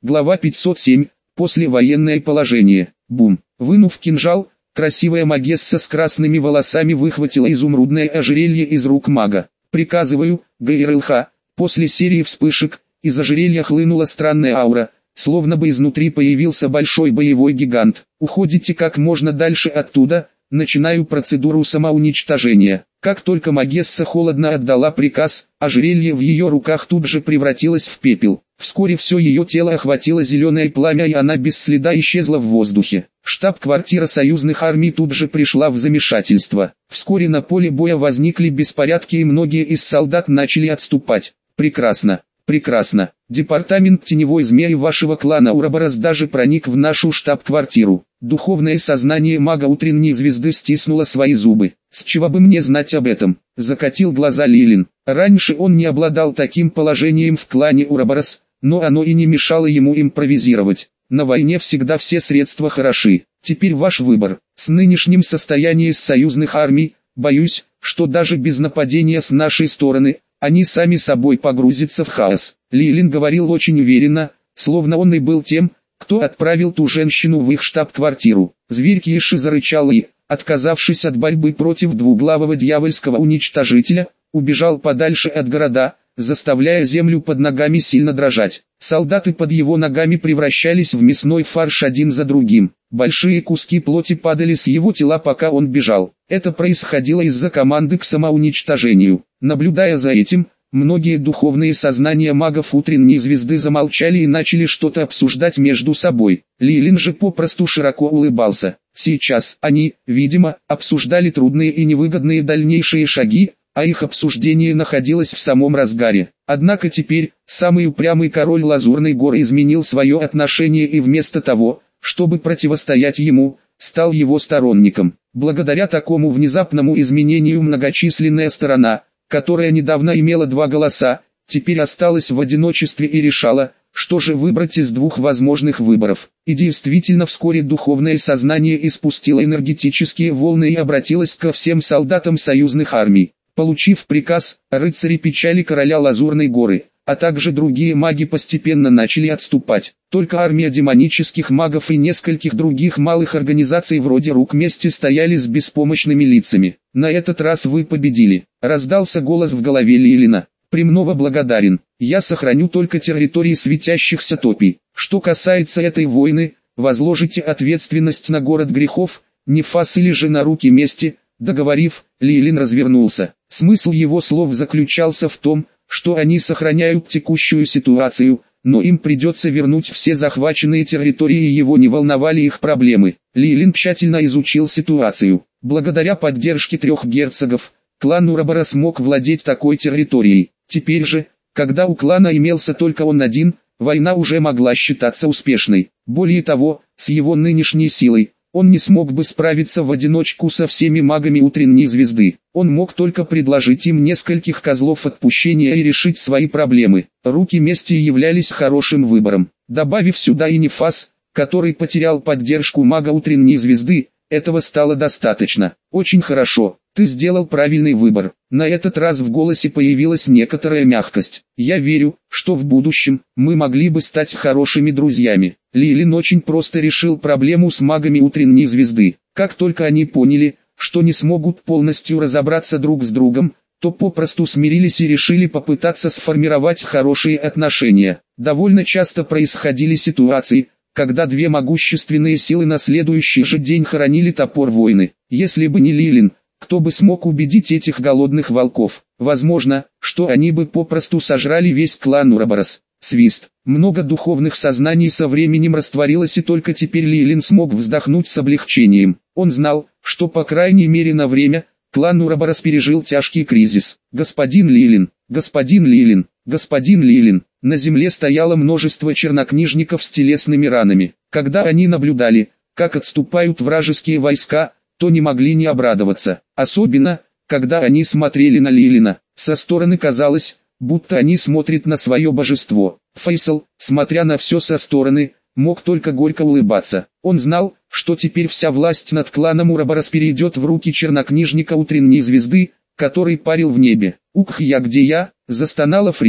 Глава 507. Послевоенное положение. Бум. Вынув кинжал, красивая Магесса с красными волосами выхватила изумрудное ожерелье из рук мага. «Приказываю, ГРЛХ». После серии вспышек, из ожерелья хлынула странная аура, словно бы изнутри появился большой боевой гигант. «Уходите как можно дальше оттуда, начинаю процедуру самоуничтожения». Как только Магесса холодно отдала приказ, ожерелье в ее руках тут же превратилось в пепел. Вскоре все ее тело охватило зеленое пламя, и она без следа исчезла в воздухе. Штаб-квартира союзных армий тут же пришла в замешательство. Вскоре на поле боя возникли беспорядки, и многие из солдат начали отступать. «Прекрасно, прекрасно. Департамент теневой змеи вашего клана Ураборос даже проник в нашу штаб-квартиру». Духовное сознание мага утренней звезды стиснуло свои зубы. «С чего бы мне знать об этом?» — закатил глаза Лилин. Раньше он не обладал таким положением в клане Ураборос, но оно и не мешало ему импровизировать. На войне всегда все средства хороши. Теперь ваш выбор. С нынешним состоянием союзных армий, боюсь, что даже без нападения с нашей стороны, они сами собой погрузятся в хаос. Лилин говорил очень уверенно, словно он и был тем, кто отправил ту женщину в их штаб-квартиру. Зверь Киши зарычал и, отказавшись от борьбы против двуглавого дьявольского уничтожителя, убежал подальше от города, заставляя землю под ногами сильно дрожать. Солдаты под его ногами превращались в мясной фарш один за другим. Большие куски плоти падали с его тела, пока он бежал. Это происходило из-за команды к самоуничтожению. Наблюдая за этим, многие духовные сознания магов утренней звезды замолчали и начали что-то обсуждать между собой. Лилин же попросту широко улыбался. Сейчас они, видимо, обсуждали трудные и невыгодные дальнейшие шаги, а их обсуждение находилось в самом разгаре. Однако теперь, самый упрямый король Лазурной горы изменил свое отношение и вместо того, чтобы противостоять ему, стал его сторонником. Благодаря такому внезапному изменению многочисленная сторона, которая недавно имела два голоса, теперь осталась в одиночестве и решала, что же выбрать из двух возможных выборов. И действительно вскоре духовное сознание испустило энергетические волны и обратилось ко всем солдатам союзных армий. Получив приказ, рыцари печали короля Лазурной горы, а также другие маги постепенно начали отступать. Только армия демонических магов и нескольких других малых организаций вроде Рук Мести стояли с беспомощными лицами. «На этот раз вы победили», — раздался голос в голове Лилина. «Премного благодарен. Я сохраню только территории светящихся топий. Что касается этой войны, возложите ответственность на город грехов, Нефас или же на Руки Мести». Договорив, Лилин развернулся. Смысл его слов заключался в том, что они сохраняют текущую ситуацию, но им придется вернуть все захваченные территории, и его не волновали их проблемы. Лилин тщательно изучил ситуацию. Благодаря поддержке 3 герцогов, клан Ураборос смог владеть такой территорией. Теперь же, когда у клана имелся только он один, война уже могла считаться успешной. Более того, с его нынешней силой, он не смог бы справиться в одиночку со всеми магами утренней звезды. Он мог только предложить им нескольких козлов отпущения и решить свои проблемы. Руки Мести являлись хорошим выбором. Добавив сюда и Нефас, который потерял поддержку мага утренней звезды, этого стало достаточно. «Очень хорошо, ты сделал правильный выбор». На этот раз в голосе появилась некоторая мягкость. «Я верю, что в будущем мы могли бы стать хорошими друзьями». Лилин очень просто решил проблему с магами утренней звезды. Как только они поняли, что не смогут полностью разобраться друг с другом, то попросту смирились и решили попытаться сформировать хорошие отношения. Довольно часто происходили ситуации, когда две могущественные силы на следующий же день хоронили топор войны. Если бы не Лилин, кто бы смог убедить этих голодных волков? Возможно, что они бы попросту сожрали весь клан Ураборос. Свист. Много духовных сознаний со временем растворилось, и только теперь Лилин смог вздохнуть с облегчением. Он знал, что по крайней мере на время, клан Ураборос пережил тяжкий кризис. «Господин Лилин, господин Лилин, господин Лилин». На земле стояло множество чернокнижников с телесными ранами. Когда они наблюдали, как отступают вражеские войска, то не могли не обрадоваться. Особенно, когда они смотрели на Лилина. Со стороны казалось, будто они смотрят на свое божество. Фейсал, смотря на все со стороны, мог только горько улыбаться. Он знал, что теперь вся власть над кланом Ураборос перейдет в руки чернокнижника утренней звезды, который парил в небе. «Ух, я где я?» – застонала Фрея.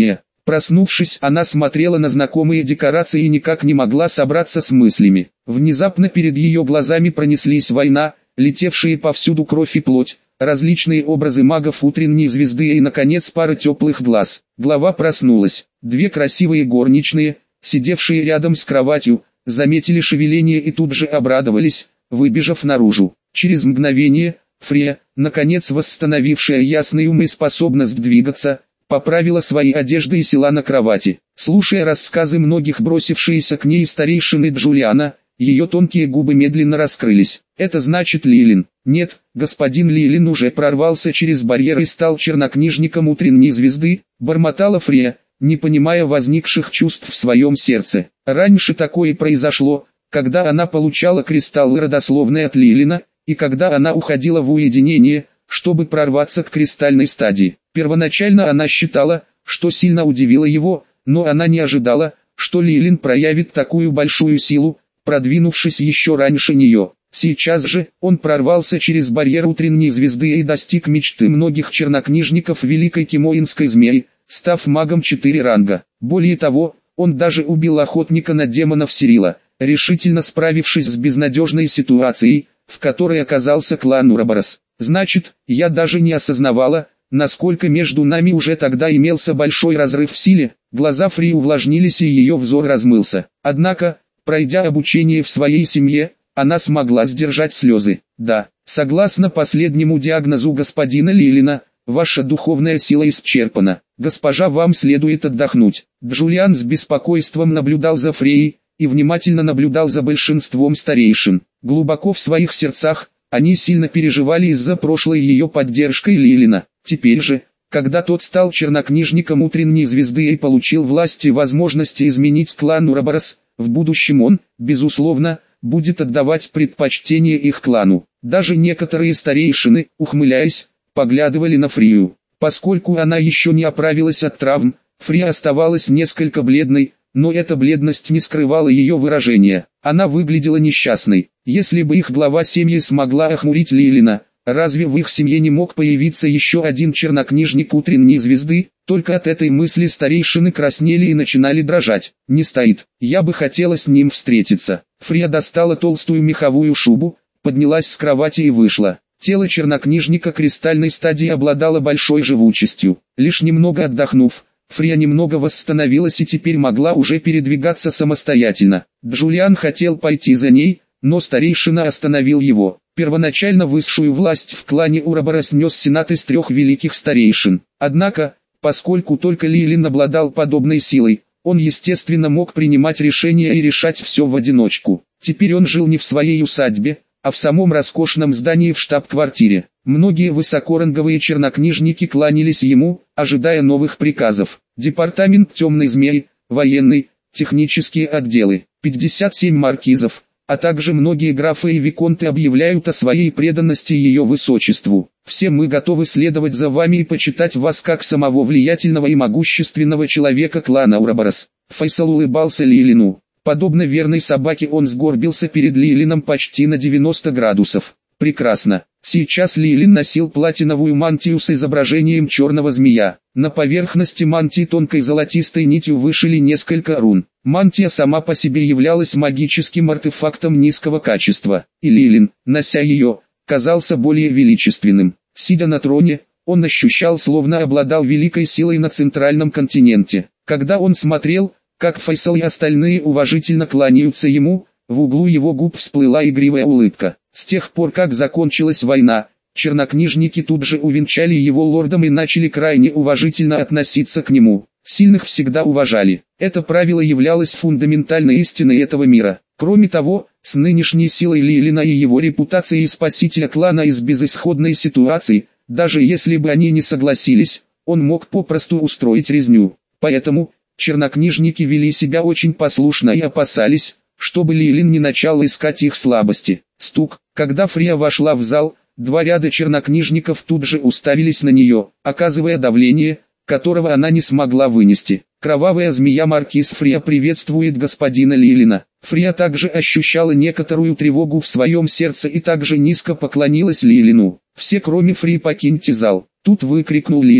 Проснувшись, она смотрела на знакомые декорации и никак не могла собраться с мыслями. Внезапно перед ее глазами пронеслись война, летевшие повсюду кровь и плоть, различные образы магов утренней звезды и, наконец, пара теплых глаз. Голова проснулась. Две красивые горничные, сидевшие рядом с кроватью, заметили шевеление и тут же обрадовались, выбежав наружу. Через мгновение, Фрея, наконец восстановившая ясный ум и способность двигаться, поправила свои одежды и села на кровати. Слушая рассказы многих бросившиеся к ней старейшины Джулиана, ее тонкие губы медленно раскрылись. «Это значит Лилин?» «Нет, господин Лилин уже прорвался через барьер и стал чернокнижником утренней звезды», бормотала Фрея, не понимая возникших чувств в своем сердце. Раньше такое произошло, когда она получала кристаллы родословной от Лилина, и когда она уходила в уединение, чтобы прорваться к кристальной стадии. Первоначально она считала, что сильно удивила его, но она не ожидала, что Лилин проявит такую большую силу, продвинувшись еще раньше нее. Сейчас же, он прорвался через барьер утренней звезды и достиг мечты многих чернокнижников Великой Кимоинской змеи, став магом 4 ранга. Более того, он даже убил охотника на демонов Сирила, решительно справившись с безнадежной ситуацией, в которой оказался клан Ураборос. Значит, я даже не осознавала, насколько между нами уже тогда имелся большой разрыв в силе. Глаза Фри увлажнились и ее взор размылся. Однако, пройдя обучение в своей семье, она смогла сдержать слезы. Да, согласно последнему диагнозу господина Лилина, ваша духовная сила исчерпана. Госпожа, вам следует отдохнуть. Джулиан с беспокойством наблюдал за Фреей и внимательно наблюдал за большинством старейшин. Глубоко в своих сердцах, они сильно переживали из-за прошлой ее поддержкой Лилина. Теперь же, когда тот стал чернокнижником утренней звезды и получил власть и возможности изменить клан Ураборос, в будущем он, безусловно, будет отдавать предпочтение их клану. Даже некоторые старейшины, ухмыляясь, поглядывали на Фрию. Поскольку она еще не оправилась от травм, Фрия оставалась несколько бледной, но эта бледность не скрывала ее выражения. Она выглядела несчастной. Если бы их глава семьи смогла охмурить Лилина, разве в их семье не мог появиться еще один чернокнижник утренней звезды? Только от этой мысли старейшины краснели и начинали дрожать. Не стоит. Я бы хотела с ним встретиться. Фрия достала толстую меховую шубу, поднялась с кровати и вышла. Тело чернокнижника кристальной стадии обладало большой живучестью. Лишь немного отдохнув, Фрия немного восстановилась и теперь могла уже передвигаться самостоятельно. Джулиан хотел пойти за ней, но старейшина остановил его. Первоначально высшую власть в клане Ураборос нес сенат из 3 великих старейшин. Однако, поскольку только Лилин обладал подобной силой, он естественно мог принимать решения и решать все в одиночку. Теперь он жил не в своей усадьбе, а в самом роскошном здании в штаб-квартире. Многие высокоранговые чернокнижники кланялись ему, ожидая новых приказов. Департамент темной змеи, военный, технические отделы, 57 маркизов, а также многие графы и виконты объявляют о своей преданности ее высочеству. Все мы готовы следовать за вами и почитать вас как самого влиятельного и могущественного человека клана Ураборос. Файсал улыбался Лилину. Подобно верной собаке он сгорбился перед Лилином почти на 90 градусов. Прекрасно. Сейчас Лилин носил платиновую мантию с изображением черного змея. На поверхности мантии тонкой золотистой нитью вышили несколько рун. Мантия сама по себе являлась магическим артефактом низкого качества, и Лилин, нося ее, казался более величественным. Сидя на троне, он ощущал, словно обладал великой силой на центральном континенте. Когда он смотрел, как Файсал и остальные уважительно кланяются ему, в углу его губ всплыла игривая улыбка. С тех пор, как закончилась война, чернокнижники тут же увенчали его лордом и начали крайне уважительно относиться к нему. Сильных всегда уважали. Это правило являлось фундаментальной истиной этого мира. Кроме того, с нынешней силой Лилина и его репутацией спасителя клана из безысходной ситуации, даже если бы они не согласились, он мог попросту устроить резню. Поэтому, чернокнижники вели себя очень послушно и опасались, чтобы Лилин не начал искать их слабости. Стук. Когда Фрия вошла в зал, 2 ряда чернокнижников тут же уставились на нее, оказывая давление, которого она не смогла вынести. Кровавая змея маркиз Фрия приветствует господина Лилина. Фрия также ощущала некоторую тревогу в своем сердце и также низко поклонилась Лилину. Все кроме Фрии покиньте зал. Тут выкрикнул Лилин.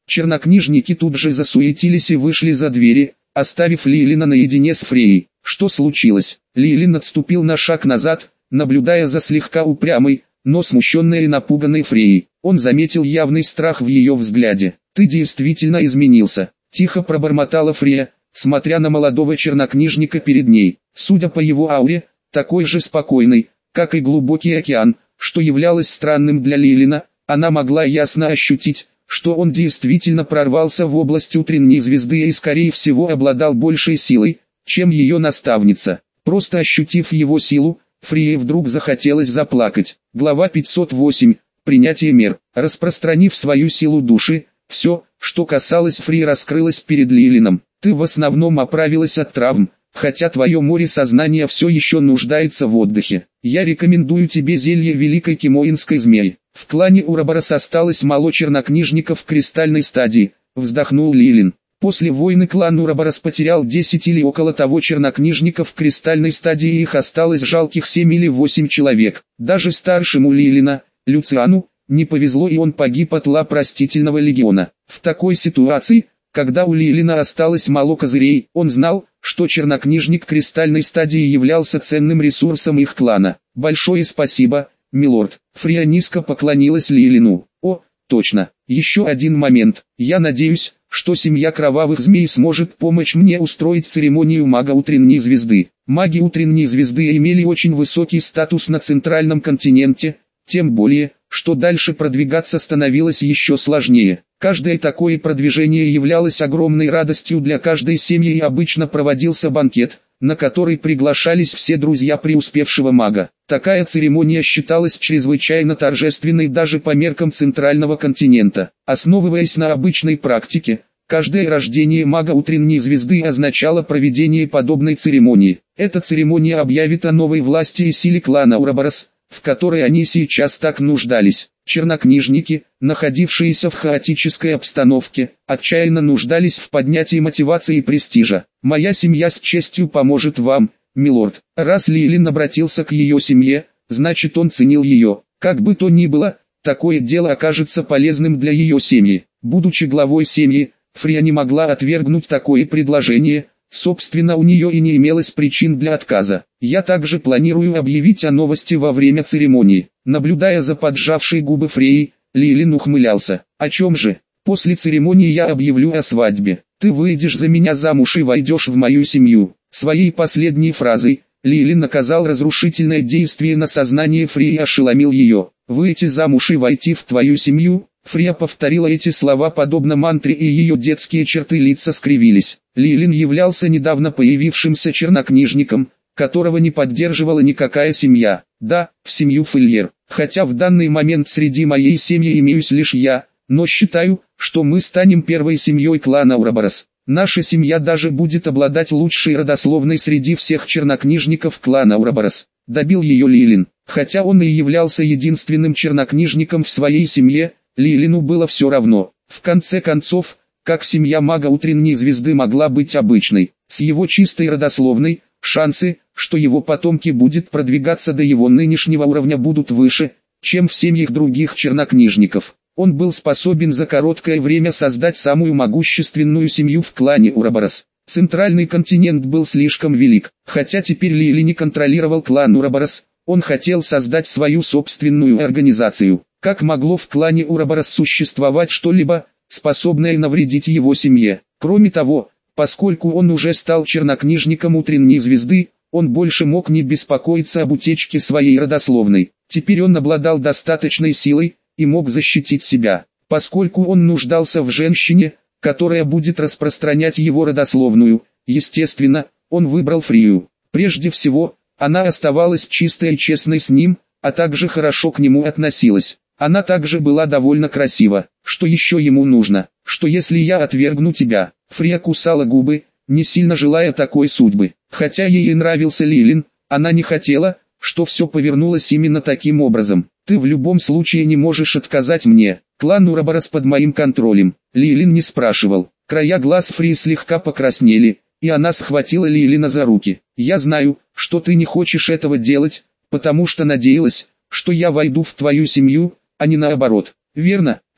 Чернокнижники тут же засуетились и вышли за двери, оставив Лилина наедине с Фреей. Что случилось? Лилин отступил на шаг назад, наблюдая за слегка упрямой, но смущенной и напуганной Фреей. Он заметил явный страх в ее взгляде. «Ты действительно изменился», – тихо пробормотала Фрея, смотря на молодого чернокнижника перед ней. Судя по его ауре, такой же спокойный, как и глубокий океан, что являлось странным для Лилина, она могла ясно ощутить, что он действительно прорвался в область утренней звезды и скорее всего обладал большей силой, чем ее наставница. Просто ощутив его силу, Фрие вдруг захотелось заплакать. Глава 508. Принятие мер. Распространив свою силу души, все, что касалось Фри, раскрылось перед Лилином. Ты в основном оправилась от травм, хотя твое море сознания все еще нуждается в отдыхе. Я рекомендую тебе зелье Великой Кимоинской Змеи. В клане Ураборос осталось мало чернокнижников в кристальной стадии, вздохнул Лилин. После войны клан Ураборос потерял 10 или около того чернокнижников в кристальной стадии, и их осталось жалких 7 или 8 человек. Даже старшему Лилина, Люциану, не повезло, и он погиб от лап растительного легиона. В такой ситуации, когда у Лилина осталось мало козырей, он знал, что чернокнижник кристальной стадии являлся ценным ресурсом их клана. Большое спасибо, милорд. Фрия низко поклонилась Лилину. О, точно, еще один момент. Я надеюсь, что семья кровавых змей сможет помочь мне устроить церемонию мага утренней звезды. Маги утренней звезды имели очень высокий статус на центральном континенте, тем более, что дальше продвигаться становилось еще сложнее. Каждое такое продвижение являлось огромной радостью для каждой семьи, и обычно проводился банкет, на который приглашались все друзья преуспевшего мага. Такая церемония считалась чрезвычайно торжественной даже по меркам центрального континента. Основываясь на обычной практике, каждое рождение мага утренней звезды означало проведение подобной церемонии. Эта церемония объявит о новой власти и силе клана Ураборос, в которой они сейчас так нуждались. Чернокнижники, находившиеся в хаотической обстановке, отчаянно нуждались в поднятии мотивации и престижа. «Моя семья с честью поможет вам, милорд». Раз Лилин обратился к ее семье, значит он ценил ее. Как бы то ни было, такое дело окажется полезным для ее семьи. Будучи главой семьи, Фрия не могла отвергнуть такое предложение. Собственно, у нее и не имелось причин для отказа. Я также планирую объявить о новости во время церемонии. Наблюдая за поджавшей губы Фреей, Лилин ухмылялся. О чем же? После церемонии я объявлю о свадьбе. Ты выйдешь за меня замуж и войдешь в мою семью. Своей последней фразой, Лилин оказал разрушительное действие на сознание Фреи и ошеломил ее. Выйти замуж и войти в твою семью? Фрия повторила эти слова подобно мантре, и ее детские черты лица скривились. Лилин являлся недавно появившимся чернокнижником, которого не поддерживала никакая семья. Да, в семью Фельер. Хотя в данный момент среди моей семьи имеюсь лишь я, но считаю, что мы станем первой семьей клана Ураборос. Наша семья даже будет обладать лучшей родословной среди всех чернокнижников клана Ураборос. Добил ее Лилин. Хотя он и являлся единственным чернокнижником в своей семье, Лилину было все равно. В конце концов, как семья мага утренней звезды могла быть обычной? С его чистой родословной, шансы, что его потомки будут продвигаться до его нынешнего уровня, будут выше, чем в семьях других чернокнижников. Он был способен за короткое время создать самую могущественную семью в клане Ураборос. Центральный континент был слишком велик. Хотя теперь Лили не контролировал клан Ураборос, он хотел создать свою собственную организацию. Как могло в клане Ураборос существовать что-либо, способное навредить его семье? Кроме того, поскольку он уже стал чернокнижником утренней звезды, он больше мог не беспокоиться об утечке своей родословной. Теперь он обладал достаточной силой и мог защитить себя, поскольку он нуждался в женщине, которая будет распространять его родословную. Естественно, он выбрал Фрию. Прежде всего, она оставалась чистой и честной с ним, а также хорошо к нему относилась. Она также была довольно красива. Что еще ему нужно? Что если я отвергну тебя? Фрия кусала губы, не сильно желая такой судьбы. Хотя ей и нравился Лилин, она не хотела, что все повернулось именно таким образом. Ты в любом случае не можешь отказать мне. Клан Ураборос под моим контролем. Лилин не спрашивал. Края глаз Фрии слегка покраснели, и она схватила Лилина за руки. Я знаю, что ты не хочешь этого делать, потому что надеялась, что я войду в твою семью, а не наоборот. Верно?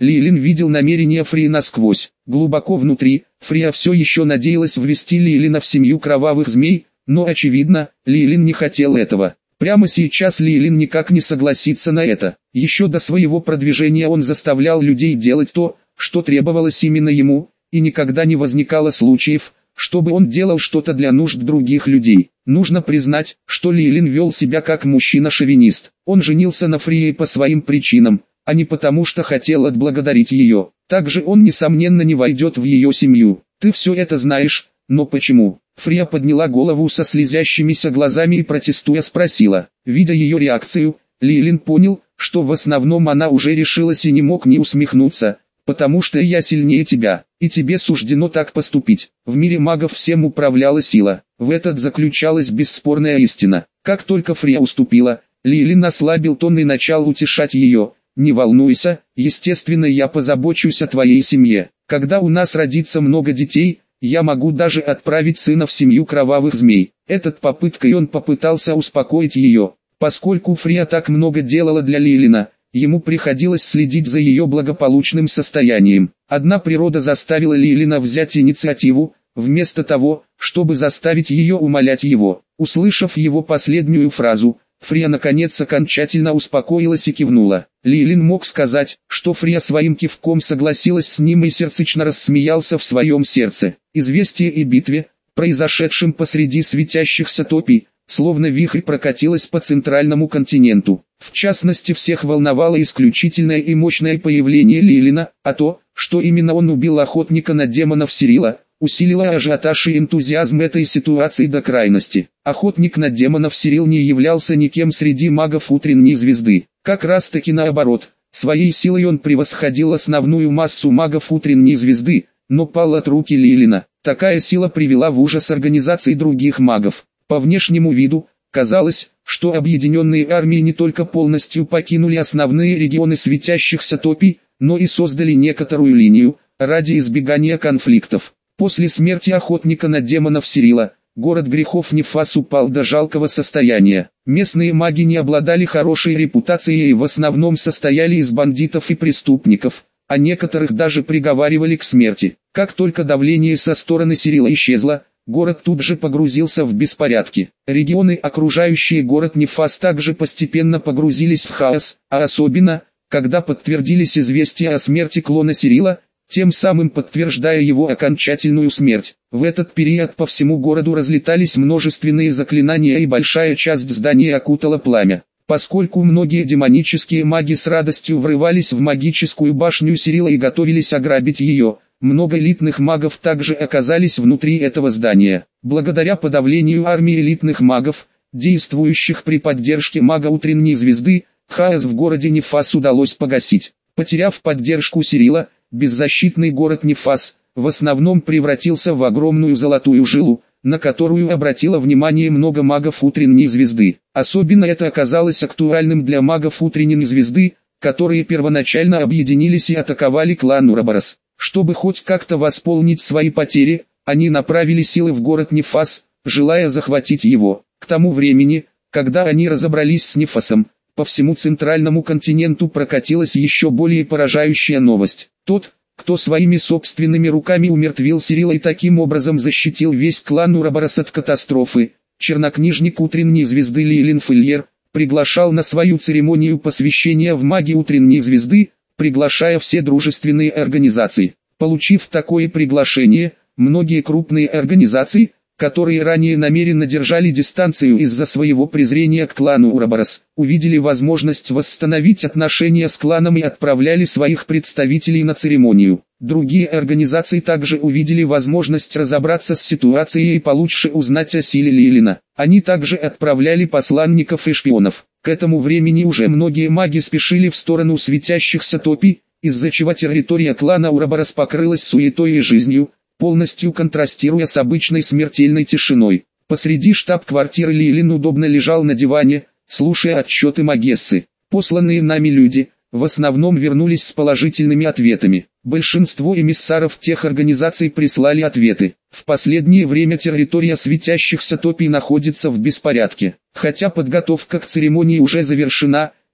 Лилин видел намерения Фрии насквозь. Глубоко внутри, Фрия все еще надеялась ввести Лилина в семью кровавых змей, но очевидно, Лилин не хотел этого. Прямо сейчас Лилин никак не согласится на это. Еще до своего продвижения он заставлял людей делать то, что требовалось именно ему, и никогда не возникало случаев, чтобы он делал что-то для нужд других людей. Нужно признать, что Лилин вел себя как мужчина-шовинист. Он женился на Фрии по своим причинам, а не потому что хотел отблагодарить ее. Также он несомненно не войдет в ее семью. Ты все это знаешь, но почему? Фрия подняла голову со слезящимися глазами и протестуя спросила. Видя ее реакцию, Лилин понял, что в основном она уже решилась и не мог не усмехнуться, потому что я сильнее тебя, и тебе суждено так поступить. В мире магов всем управляла сила, в этом заключалась бесспорная истина. Как только Фрия уступила, Лилин ослабил тон и начал утешать ее. Не волнуйся, естественно я позабочусь о твоей семье. Когда у нас родится много детей, я могу даже отправить сына в семью кровавых змей. Этой попыткой он попытался успокоить ее. Поскольку Фрия так много делала для Лилина, ему приходилось следить за ее благополучным состоянием. Одна природа заставила Лилина взять инициативу, вместо того, чтобы заставить ее умолять его. Услышав его последнюю фразу, Фрия наконец окончательно успокоилась и кивнула. Лилин мог сказать, что Фрия своим кивком согласилась с ним и сердечно рассмеялся в своем сердце. Известие о битве, произошедшем посреди светящихся топий, словно вихрь прокатилась по центральному континенту. В частности, всех волновало исключительное и мощное появление Лилина, а то, что именно он убил охотника на демонов Сирила, усилило ажиотаж и энтузиазм этой ситуации до крайности. Охотник на демонов Сирил не являлся никем среди магов утренней звезды. Как раз таки наоборот, своей силой он превосходил основную массу магов утренней звезды, но пал от руки Лилина. Такая сила привела в ужас организации других магов. По внешнему виду, казалось, что объединенные армии не только полностью покинули основные регионы светящихся топий, но и создали некоторую линию, ради избегания конфликтов. После смерти охотника на демонов Сирила, город грехов Нефас упал до жалкого состояния. Местные маги не обладали хорошей репутацией и в основном состояли из бандитов и преступников, а некоторых даже приговаривали к смерти. Как только давление со стороны Сирила исчезло, город тут же погрузился в беспорядки. Регионы, окружающие город Нефас, также постепенно погрузились в хаос, а особенно, когда подтвердились известия о смерти клона Сирила, тем самым подтверждая его окончательную смерть. В этот период по всему городу разлетались множественные заклинания и большая часть здания окутала пламя. Поскольку многие демонические маги с радостью врывались в магическую башню Сирила и готовились ограбить ее, много элитных магов также оказались внутри этого здания. Благодаря подавлению армии элитных магов, действующих при поддержке мага утренней звезды, хаос в городе Нефас удалось погасить. Потеряв поддержку Сирила, беззащитный город Нефас в основном превратился в огромную золотую жилу, на которую обратило внимание много магов утренней звезды. Особенно это оказалось актуальным для магов утренней звезды, которые первоначально объединились и атаковали клан Ураборос. Чтобы хоть как-то восполнить свои потери, они направили силы в город Нефас, желая захватить его. К тому времени, когда они разобрались с Нефасом, по всему центральному континенту прокатилась еще более поражающая новость. Тот, кто своими собственными руками умертвил Сирила и таким образом защитил весь клан Ураборос от катастрофы, чернокнижник утренней звезды Лилин Фильер, приглашал на свою церемонию посвящения в маги утренней звезды, приглашая все дружественные организации. Получив такое приглашение, многие крупные организации, которые ранее намеренно держали дистанцию из-за своего презрения к клану Ураборос, увидели возможность восстановить отношения с кланом и отправляли своих представителей на церемонию. Другие организации также увидели возможность разобраться с ситуацией и получше узнать о силе Лилина. Они также отправляли посланников и шпионов. К этому времени уже многие маги спешили в сторону светящихся топий, из-за чего территория клана Ураборос покрылась суетой и жизнью, полностью контрастируя с обычной смертельной тишиной. Посреди штаб-квартиры Лилин удобно лежал на диване, слушая отчеты Магессы. Посланные нами люди, в основном вернулись с положительными ответами. Большинство эмиссаров тех организаций прислали ответы. В последнее время территория светящихся топий находится в беспорядке. Хотя подготовка к церемонии уже завершена,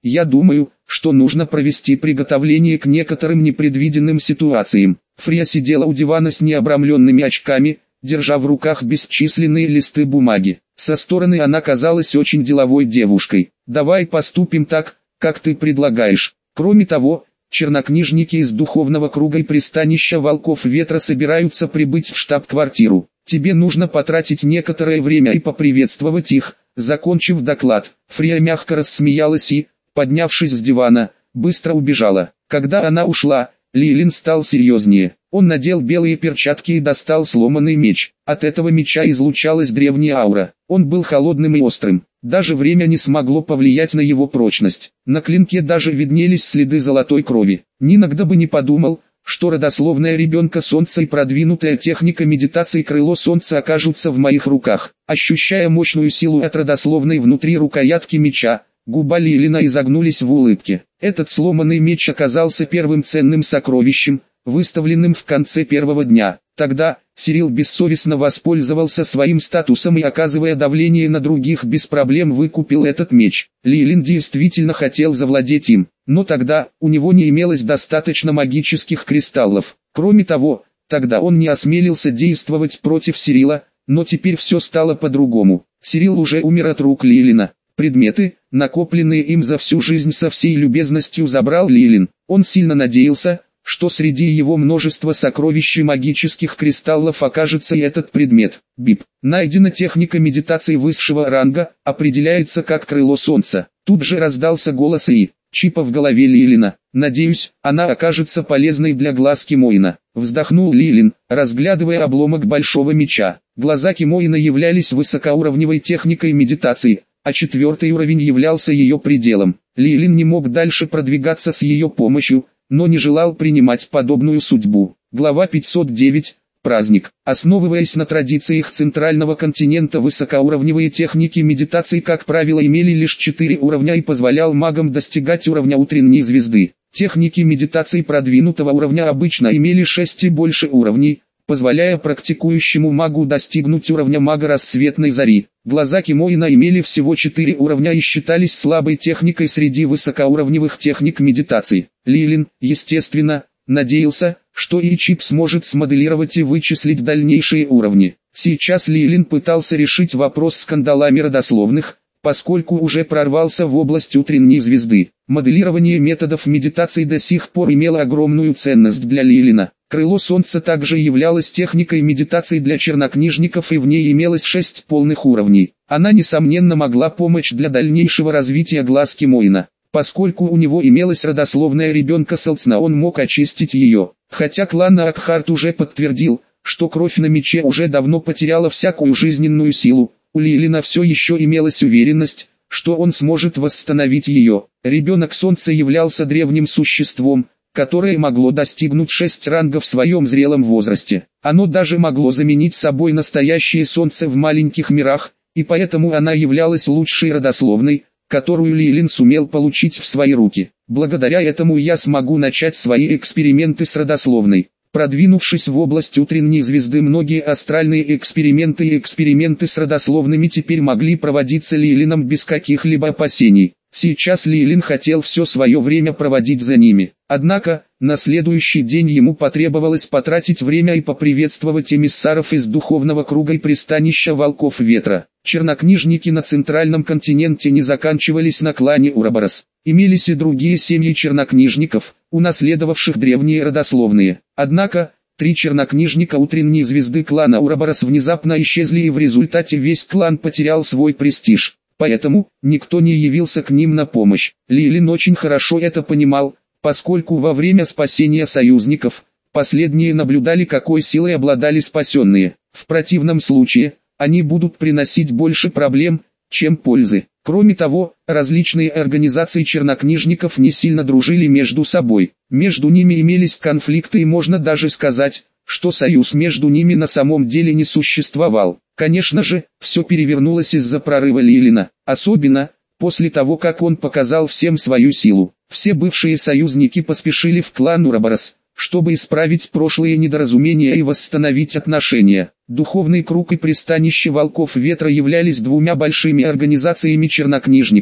Я думаю, что нужно провести приготовление к некоторым непредвиденным ситуациям. Фрия сидела у дивана с необрамленными очками, держа в руках бесчисленные листы бумаги. Со стороны она казалась очень деловой девушкой. «Давай поступим так, как ты предлагаешь. Кроме того, чернокнижники из духовного круга и пристанища Волков Ветра собираются прибыть в штаб-квартиру. Тебе нужно потратить некоторое время и поприветствовать их». Закончив доклад, Фрия мягко рассмеялась и, поднявшись с дивана, быстро убежала. Когда она ушла, Лилин стал серьезнее. Он надел белые перчатки и достал сломанный меч. От этого меча излучалась древняя аура. Он был холодным и острым. Даже время не смогло повлиять на его прочность. На клинке даже виднелись следы золотой крови. Никогда бы не подумал, что родословная ребенка Солнца и продвинутая техника медитации крыло Солнца окажутся в моих руках. Ощущая мощную силу от родословной внутри рукоятки меча, губа Лилина изогнулись в улыбке. Этот сломанный меч оказался первым ценным сокровищем, выставленным в конце первого дня. Тогда Сирил бессовестно воспользовался своим статусом и, оказывая давление на других, без проблем выкупил этот меч. Лилин действительно хотел завладеть им, но тогда у него не имелось достаточно магических кристаллов. Кроме того, тогда он не осмелился действовать против Сирила, но теперь все стало по-другому. Сирил уже умер от рук Лилина. Предметы, накопленные им за всю жизнь, со всей любезностью забрал Лилин. Он сильно надеялся, что среди его множества сокровищ и магических кристаллов окажется и этот предмет. БИП. Найдена техника медитации высшего ранга, определяется как крыло Солнца. Тут же раздался голос И. Чипа в голове Лилина. «Надеюсь, она окажется полезной для глаз Кимоина», — вздохнул Лилин, разглядывая обломок большого меча. Глаза Кимоина являлись высокоуровневой техникой медитации, а 4-й уровень являлся ее пределом. Лилин не мог дальше продвигаться с ее помощью, но не желал принимать подобную судьбу. Глава 509. Праздник. Основываясь на традициях центрального континента, высокоуровневые техники медитации, как правило, имели лишь 4 уровня и позволял магам достигать уровня утренней звезды. Техники медитации продвинутого уровня обычно имели 6 и больше уровней, позволяя практикующему магу достигнуть уровня мага рассветной зари. Глаза Кимоина имели всего 4 уровня и считались слабой техникой среди высокоуровневых техник медитации. Лилин, естественно, надеялся, что И-чип сможет смоделировать и вычислить дальнейшие уровни. Сейчас Лилин пытался решить вопрос с кандалами родословных, поскольку уже прорвался в область утренней звезды. Моделирование методов медитации до сих пор имело огромную ценность для Лилина. Крыло Солнца также являлось техникой медитации для чернокнижников, и в ней имелось 6 полных уровней. Она несомненно могла помочь для дальнейшего развития глаз Кимоина. Поскольку у него имелась родословная ребенка Солнца, он мог очистить ее. Хотя клан Акхарт уже подтвердил, что кровь на мече уже давно потеряла всякую жизненную силу, у Лилина все еще имелась уверенность, что он сможет восстановить ее. Ребенок Солнца являлся древним существом, которое могло достигнуть 6 рангов в своем зрелом возрасте. Оно даже могло заменить собой настоящее Солнце в маленьких мирах, и поэтому она являлась лучшей родословной, которую Лилин сумел получить в свои руки. Благодаря этому я смогу начать свои эксперименты с родословной. Продвинувшись в область утренней звезды, многие астральные эксперименты и эксперименты с родословными теперь могли проводиться Лилином без каких-либо опасений. Сейчас Лилин хотел все свое время проводить за ними. Однако, на следующий день ему потребовалось потратить время и поприветствовать эмиссаров из духовного круга и пристанища Волков Ветра. Чернокнижники на центральном континенте не заканчивались на клане Ураборос. Имелись и другие семьи чернокнижников, унаследовавших древние родословные. Однако, 3 чернокнижника утренней звезды клана Ураборос внезапно исчезли, и в результате весь клан потерял свой престиж. Поэтому, никто не явился к ним на помощь. Лилин очень хорошо это понимал, поскольку во время спасения союзников, последние наблюдали, какой силой обладали спасенные. В противном случае, они будут приносить больше проблем, чем пользы. Кроме того, различные организации чернокнижников не сильно дружили между собой. Между ними имелись конфликты, и можно даже сказать, что союз между ними на самом деле не существовал. Конечно же, все перевернулось из-за прорыва Лилина, особенно после того, как он показал всем свою силу. Все бывшие союзники поспешили в клан Ураборос, чтобы исправить прошлые недоразумения и восстановить отношения. Духовный круг и пристанище Волков Ветра являлись двумя большими организациями чернокнижников,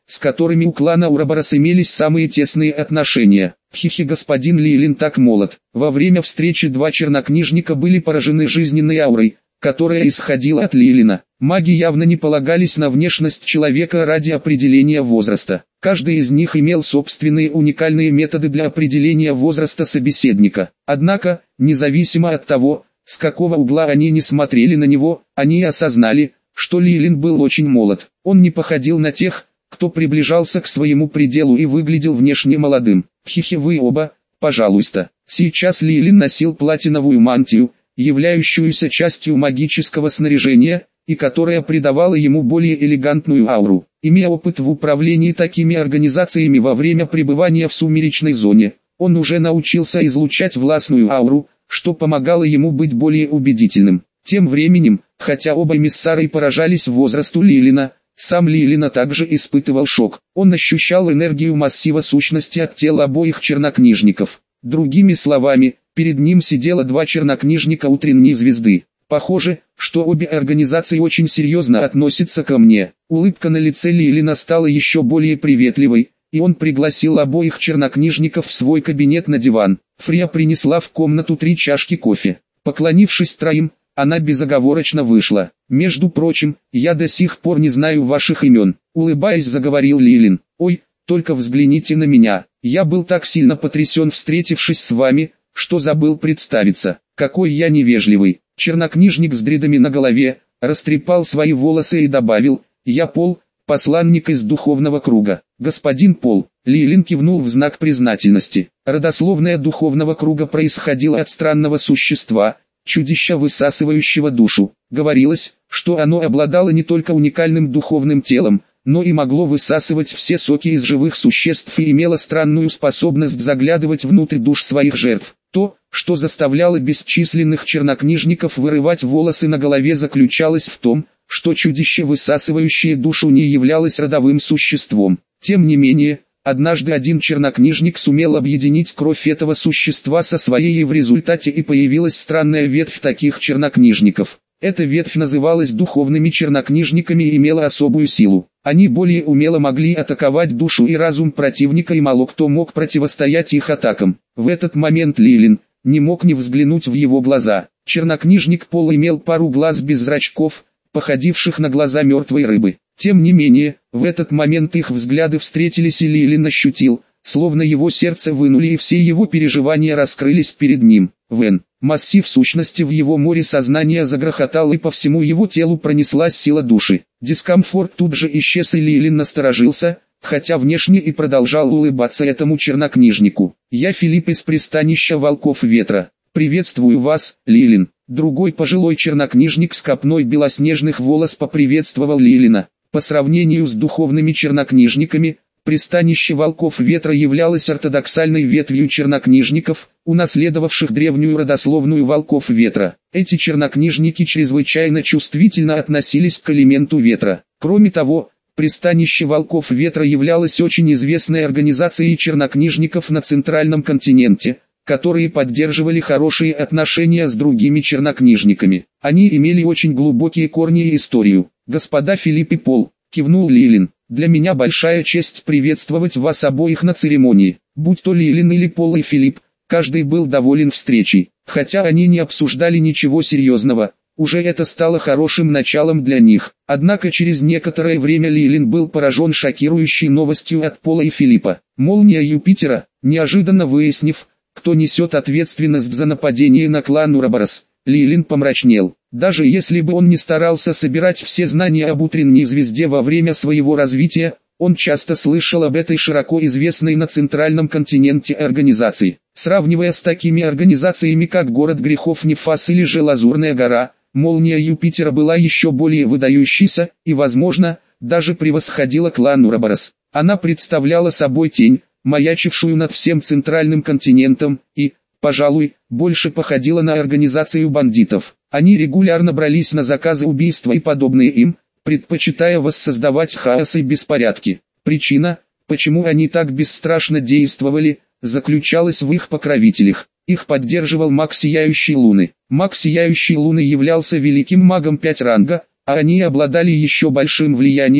с которыми у клана Ураборос имелись самые тесные отношения. Хихи, господин Лилин так молод. Во время встречи два чернокнижника были поражены жизненной аурой, которая исходила от Лилина. Маги явно не полагались на внешность человека ради определения возраста. Каждый из них имел собственные уникальные методы для определения возраста собеседника. Однако, независимо от того, с какого угла они не смотрели на него, они осознали, что Лилин был очень молод. Он не походил на тех, кто приближался к своему пределу и выглядел внешне молодым. Хихи, вы оба, пожалуйста. Сейчас Лилин носил платиновую мантию, являющуюся частью магического снаряжения, и которая придавала ему более элегантную ауру. Имея опыт в управлении такими организациями во время пребывания в сумеречной зоне, он уже научился излучать властную ауру, что помогало ему быть более убедительным. Тем временем, хотя оба эмиссара и поражались возрасту Лилина, сам Лилина также испытывал шок. Он ощущал энергию массива сущности от тела обоих чернокнижников. Другими словами, перед ним сидело два чернокнижника утренней звезды. Похоже, что обе организации очень серьезно относятся ко мне. Улыбка на лице Лилина стала еще более приветливой, и он пригласил обоих чернокнижников в свой кабинет на диван. Фрия принесла в комнату 3 чашки кофе. Поклонившись троим, она безоговорочно вышла. «Между прочим, я до сих пор не знаю ваших имен», — улыбаясь, заговорил Лилин. «Ой, только взгляните на меня. Я был так сильно потрясен, встретившись с вами, что забыл представиться. Какой я невежливый». Чернокнижник с дредами на голове растрепал свои волосы и добавил: «Я Пол, посланник из духовного круга». «Господин Пол», — Лилин кивнул в знак признательности. Родословная духовного круга происходила от странного существа, чудища, высасывающего душу. Говорилось, что оно обладало не только уникальным духовным телом, но и могло высасывать все соки из живых существ и имело странную способность заглядывать внутрь душ своих жертв. То, что заставляло бесчисленных чернокнижников вырывать волосы на голове, заключалось в том, что чудище, высасывающее душу, не являлось родовым существом. Тем не менее, однажды один чернокнижник сумел объединить кровь этого существа со своей, и в результате и появилась странная ветвь таких чернокнижников. Эта ветвь называлась духовными чернокнижниками и имела особую силу. Они более умело могли атаковать душу и разум противника, и мало кто мог противостоять их атакам. В этот момент Лилин не мог не взглянуть в его глаза. Чернокнижник Пол имел пару глаз без зрачков, походивших на глаза мертвой рыбы. Тем не менее, в этот момент их взгляды встретились, и Лилин ощутил, словно его сердце вынули и все его переживания раскрылись перед ним. Массив сущности в его море сознания загрохотал, и по всему его телу пронеслась сила души. Дискомфорт тут же исчез, и Лилин насторожился, хотя внешне и продолжал улыбаться этому чернокнижнику. «Я Филипп из пристанища Волков Ветра. Приветствую вас, Лилин». Другой пожилой чернокнижник с копной белоснежных волос поприветствовал Лилина. По сравнению с духовными чернокнижниками, пристанище Волков Ветра являлось ортодоксальной ветвью чернокнижников, унаследовавших древнюю родословную Волков Ветра. Эти чернокнижники чрезвычайно чувствительно относились к элементу ветра. Кроме того, пристанище Волков Ветра являлось очень известной организацией чернокнижников на Центральном континенте, которые поддерживали хорошие отношения с другими чернокнижниками. Они имели очень глубокие корни и историю. «Господа Филипп и Пол», — кивнул Лилин, — «для меня большая честь приветствовать вас обоих на церемонии». Будь то Лилин или Пол и Филипп, каждый был доволен встречей. Хотя они не обсуждали ничего серьезного, уже это стало хорошим началом для них. Однако через некоторое время Лилин был поражен шокирующей новостью от Пола и Филиппа. Молния Юпитера, неожиданно выяснив, кто несет ответственность за нападение на клан Ураборос, Лилин помрачнел. Даже если бы он не старался собирать все знания об утренней звезде во время своего развития, он часто слышал об этой широко известной на Центральном континенте организации. Сравнивая с такими организациями, как Город Грехов Нефас или же Лазурная Гора, Молния Юпитера была еще более выдающейся и, возможно, даже превосходила клан Ураборос. Она представляла собой тень, маячившую над всем Центральным континентом, и, пожалуй, больше походила на организацию бандитов. Они регулярно брались на заказы убийства и подобные им, предпочитая воссоздавать хаос и беспорядки. Причина, почему они так бесстрашно действовали, заключалась в их покровителях. Их поддерживал маг Сияющей Луны. Маг Сияющей Луны являлся великим магом 5 ранга, а они обладали еще большим влиянием,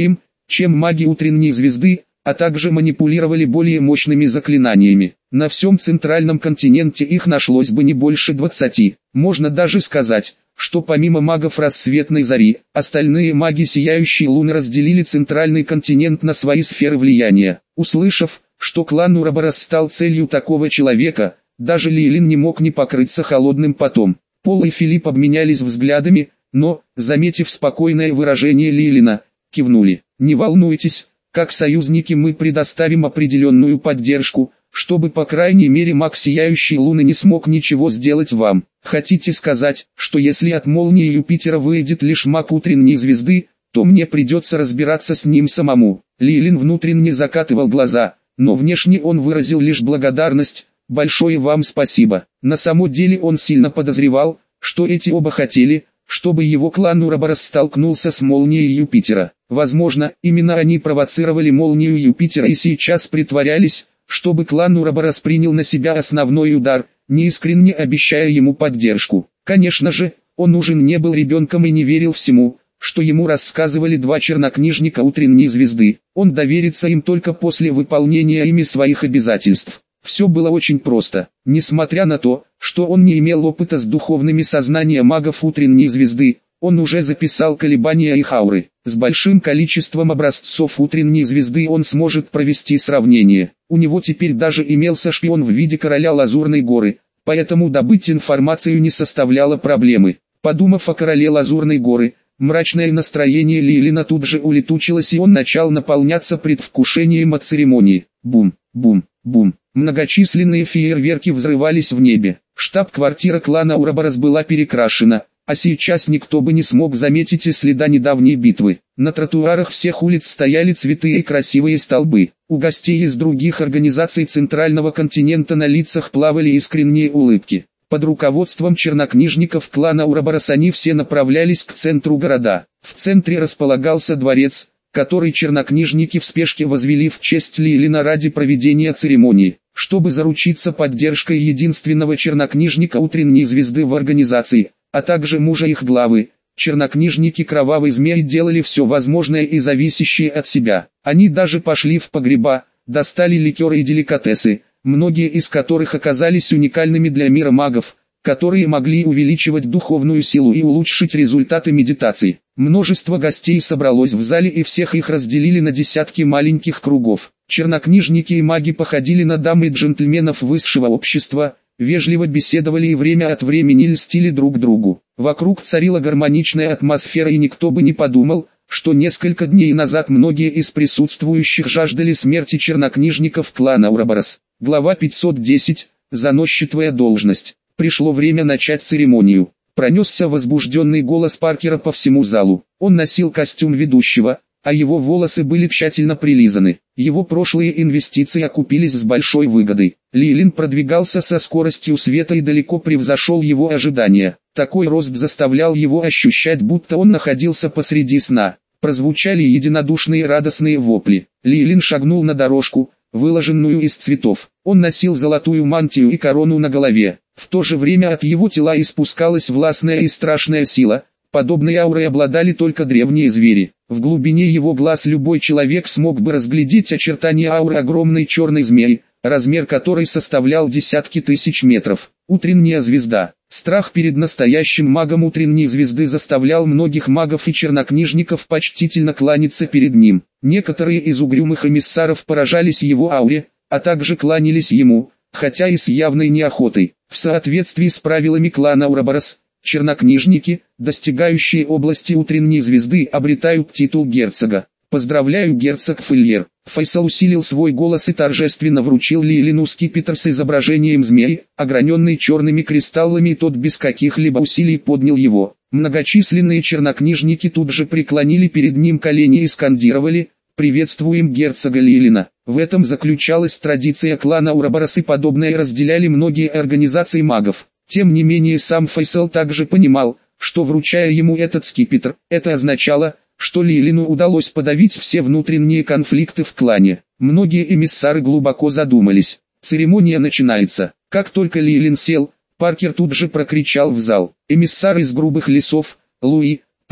чем маги утренней звезды, а также манипулировали более мощными заклинаниями. На всем центральном континенте их нашлось бы не больше 20. Можно даже сказать, что помимо магов рассветной зари, остальные маги сияющей луны разделили центральный континент на свои сферы влияния. Услышав, что клан Ураборос стал целью такого человека, даже Лейлин не мог не покрыться холодным потом. Пол и Филипп обменялись взглядами, но, заметив спокойное выражение Лейлина, кивнули. «Не волнуйтесь, как союзники мы предоставим определенную поддержку, чтобы по крайней мере маг Сияющей Луны не смог ничего сделать вам. Хотите сказать, что если от молнии Юпитера выйдет лишь маг утренней звезды, то мне придется разбираться с ним самому?» Лейлин внутренне закатывал глаза, но внешне он выразил лишь благодарность. «Большое вам спасибо». На самом деле он сильно подозревал, что эти оба хотели, чтобы его клан Ураборос столкнулся с молнией Юпитера. Возможно, именно они провоцировали молнию Юпитера и сейчас притворялись, чтобы клан Ураборос принял на себя основной удар, неискренне обещая ему поддержку. Конечно же, он уже не был ребенком и не верил всему, что ему рассказывали два чернокнижника утренней звезды. Он доверится им только после выполнения ими своих обязательств. Все было очень просто. Несмотря на то, что он не имел опыта с духовными сознания магов утренней звезды, он уже записал колебания их ауры. С большим количеством образцов утренней звезды он сможет провести сравнение. У него теперь даже имелся шпион в виде короля Лазурной горы, поэтому добыть информацию не составляло проблемы. Подумав о короле Лазурной горы, мрачное настроение Лейлина тут же улетучилось и он начал наполняться предвкушением от церемонии. Бум, бум, бум. Многочисленные фейерверки взрывались в небе. Штаб-квартира клана Ураборос была перекрашена, а сейчас никто бы не смог заметить и следа недавней битвы. На тротуарах всех улиц стояли цветы и красивые столбы. У гостей из других организаций Центрального континента на лицах плавали искренние улыбки. Под руководством чернокнижников клана Ураборос они все направлялись к центру города. В центре располагался дворец, который чернокнижники в спешке возвели в честь Лейлина ради проведения церемонии. Чтобы заручиться поддержкой единственного чернокнижника утренней звезды в организации, а также мужа их главы, чернокнижники Кровавой Змеи делали все возможное и зависящее от себя. Они даже пошли в погреба, достали ликеры и деликатесы, многие из которых оказались уникальными для мира магов, которые могли увеличивать духовную силу и улучшить результаты медитации. Множество гостей собралось в зале и всех их разделили на десятки маленьких кругов. Чернокнижники и маги походили на дам и джентльменов высшего общества, вежливо беседовали и время от времени льстили друг другу. Вокруг царила гармоничная атмосфера и никто бы не подумал, что несколько дней назад многие из присутствующих жаждали смерти чернокнижников клана Ураборос. Глава 510. Заносчивая должность. Пришло время начать церемонию. Пронесся возбужденный голос Паркера по всему залу. Он носил костюм ведущего, а его волосы были тщательно прилизаны. Его прошлые инвестиции окупились с большой выгодой. Лейлин продвигался со скоростью света и далеко превзошел его ожидания. Такой рост заставлял его ощущать, будто он находился посреди сна. Прозвучали единодушные радостные вопли. Лейлин шагнул на дорожку, выложенную из цветов. Он носил золотую мантию и корону на голове. В то же время от его тела испускалась властная и страшная сила. Подобной аурой обладали только древние звери. В глубине его глаз любой человек смог бы разглядеть очертания ауры огромной черной змеи, размер которой составлял десятки тысяч метров. Утренняя звезда. Страх перед настоящим магом утренней звезды заставлял многих магов и чернокнижников почтительно кланяться перед ним. Некоторые из угрюмых эмиссаров поражались его ауре, а также кланялись ему, хотя и с явной неохотой. В соответствии с правилами клана Ураборос, чернокнижники, достигающие области утренней звезды, обретают титул герцога. «Поздравляю, герцог Фельер!» Файсал усилил свой голос и торжественно вручил Лейлину скипетр с изображением змеи, ограненный черными кристаллами, и тот без каких-либо усилий поднял его. Многочисленные чернокнижники тут же преклонили перед ним колени и скандировали: «Приветствуем герцога Лейлина!» В этом заключалась традиция клана Ураборос, и подобное разделяли многие организации магов. Тем не менее сам Файсал также понимал, что вручая ему этот скипетр, это означало, что Лейлину удалось подавить все внутренние конфликты в клане. Многие эмиссары глубоко задумались. Церемония начинается. Как только Лейлин сел, Паркер тут же прокричал в зал: «Эмиссар из грубых лесов, Луи,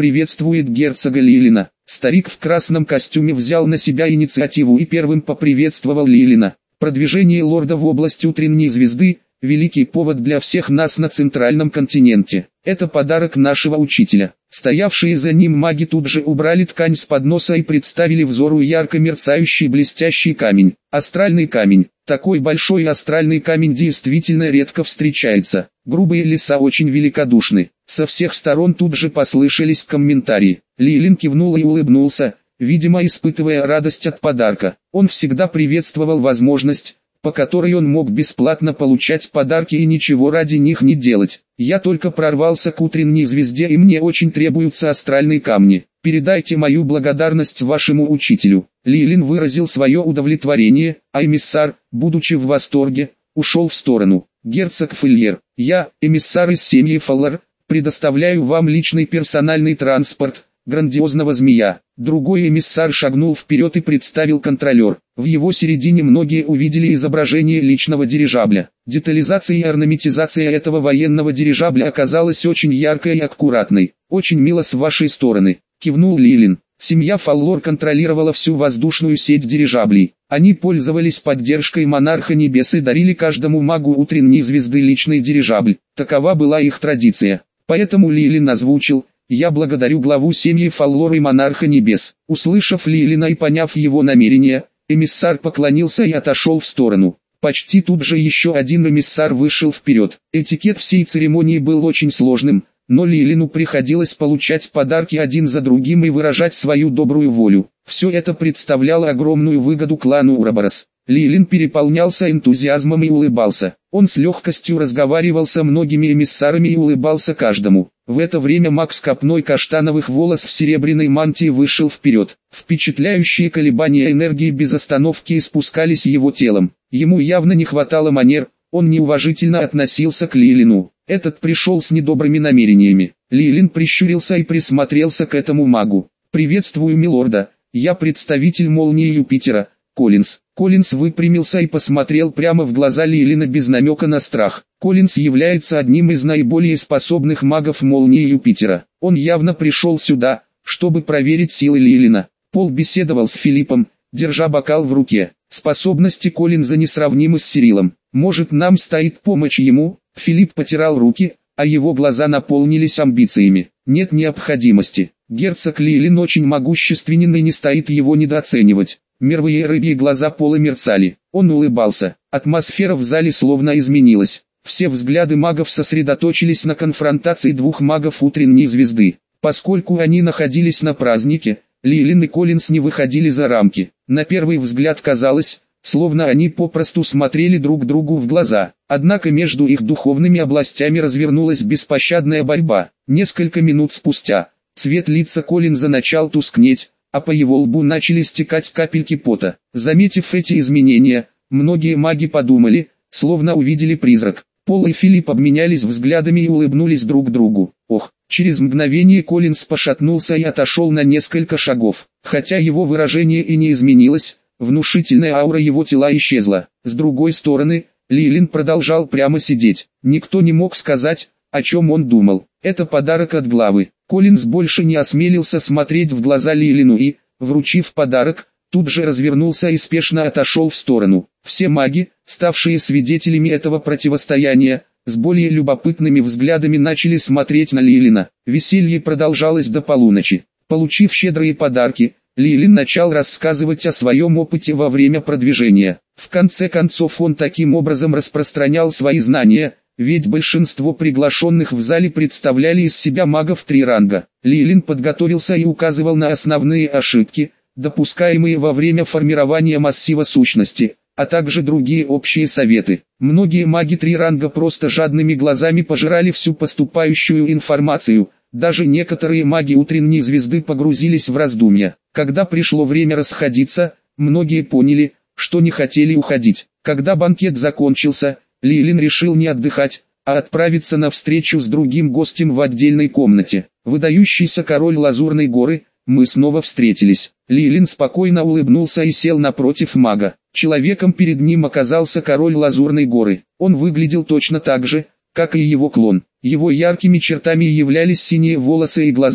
приветствует герцога Лилина». Старик в красном костюме взял на себя инициативу и первым поприветствовал Лилина. Продвижение лорда в область утренней звезды – великий повод для всех нас на центральном континенте. Это подарок нашего учителя. Стоявшие за ним маги тут же убрали ткань с подноса и представили взору ярко мерцающий блестящий камень. Астральный камень. Такой большой астральный камень действительно редко встречается. Грубые леса очень великодушны. Со всех сторон тут же послышались комментарии. Лилин кивнул и улыбнулся, видимо испытывая радость от подарка. Он всегда приветствовал возможность, по которой он мог бесплатно получать подарки и ничего ради них не делать. «Я только прорвался к утренней звезде и мне очень требуются астральные камни. Передайте мою благодарность вашему учителю». Лилин выразил свое удовлетворение, а эмиссар, будучи в восторге, ушел в сторону. «Герцог Фильер, я, эмиссар из семьи Фаллар, предоставляю вам личный персональный транспорт грандиозного змея». Другой эмиссар шагнул вперед и представил контролер. В его середине многие увидели изображение личного дирижабля. Детализация и орнаментизация этого военного дирижабля оказалась очень яркой и аккуратной. «Очень мило с вашей стороны», — кивнул Лилин. Семья Фаллор контролировала всю воздушную сеть дирижаблей. Они пользовались поддержкой монарха небес и дарили каждому магу утренней звезды личный дирижабль. Такова была их традиция. Поэтому Лилин озвучил: «Я благодарю главу семьи Фаллор и монарха небес». Услышав Лилина и поняв его намерения, эмиссар поклонился и отошел в сторону. Почти тут же еще один эмиссар вышел вперед. Этикет всей церемонии был очень сложным, но Лилину приходилось получать подарки один за другим и выражать свою добрую волю. Все это представляло огромную выгоду клану Ураборос. Лилин переполнялся энтузиазмом и улыбался. Он с легкостью разговаривал со многими эмиссарами и улыбался каждому. В это время маг с копной каштановых волос в серебряной мантии вышел вперед. Впечатляющие колебания энергии без остановки испускались его телом. Ему явно не хватало манер, он неуважительно относился к Лилину. Этот пришел с недобрыми намерениями. Лилин прищурился и присмотрелся к этому магу. «Приветствую, милорда, я представитель молнии Юпитера, Коллинз». Коллинз выпрямился и посмотрел прямо в глаза Лилина без намека на страх. Коллинз является одним из наиболее способных магов молнии Юпитера. Он явно пришел сюда, чтобы проверить силы Лилина. Пол беседовал с Филиппом, держа бокал в руке. Способности Коллинза несравнимы с Сирилом. Может, нам стоит помочь ему? Филипп потирал руки, а его глаза наполнились амбициями. Нет необходимости. Герцог Лилин очень могущественен и не стоит его недооценивать. Мертвые рыбьи глаза Пола мерцали. Он улыбался. Атмосфера в зале словно изменилась. Все взгляды магов сосредоточились на конфронтации двух магов утренней звезды. Поскольку они находились на празднике, Лилин и Коллинз не выходили за рамки. На первый взгляд казалось, словно они попросту смотрели друг другу в глаза. Однако между их духовными областями развернулась беспощадная борьба. Несколько минут спустя, цвет лица Коллинза начал тускнеть, а по его лбу начали стекать капельки пота. Заметив эти изменения, многие маги подумали, словно увидели призрак. Пол и Филипп обменялись взглядами и улыбнулись друг другу. Ох, через мгновение Коллинз пошатнулся и отошел на несколько шагов. Хотя его выражение и не изменилось, внушительная аура его тела исчезла. С другой стороны, Лилин продолжал прямо сидеть. Никто не мог сказать, о чем он думал. Это подарок от главы. Коллинз больше не осмелился смотреть в глаза Лилину и, вручив подарок, тут же развернулся и спешно отошел в сторону. Все маги, ставшие свидетелями этого противостояния, с более любопытными взглядами начали смотреть на Лилина. Веселье продолжалось до полуночи. Получив щедрые подарки, Лилин начал рассказывать о своем опыте во время продвижения. В конце концов он таким образом распространял свои знания, ведь большинство приглашенных в зале представляли из себя магов 3 ранга. Лилин подготовился и указывал на основные ошибки, допускаемые во время формирования массива сущности, а также другие общие советы. Многие маги 3 ранга просто жадными глазами пожирали всю поступающую информацию, даже некоторые маги утренней звезды погрузились в раздумья. Когда пришло время расходиться, многие поняли, что не хотели уходить. Когда банкет закончился, Лилин решил не отдыхать, а отправиться на встречу с другим гостем в отдельной комнате. Выдающийся король Лазурной горы, мы снова встретились. Лилин спокойно улыбнулся и сел напротив мага. Человеком перед ним оказался король Лазурной горы. Он выглядел точно так же, как и его клон. Его яркими чертами являлись синие волосы и глаза,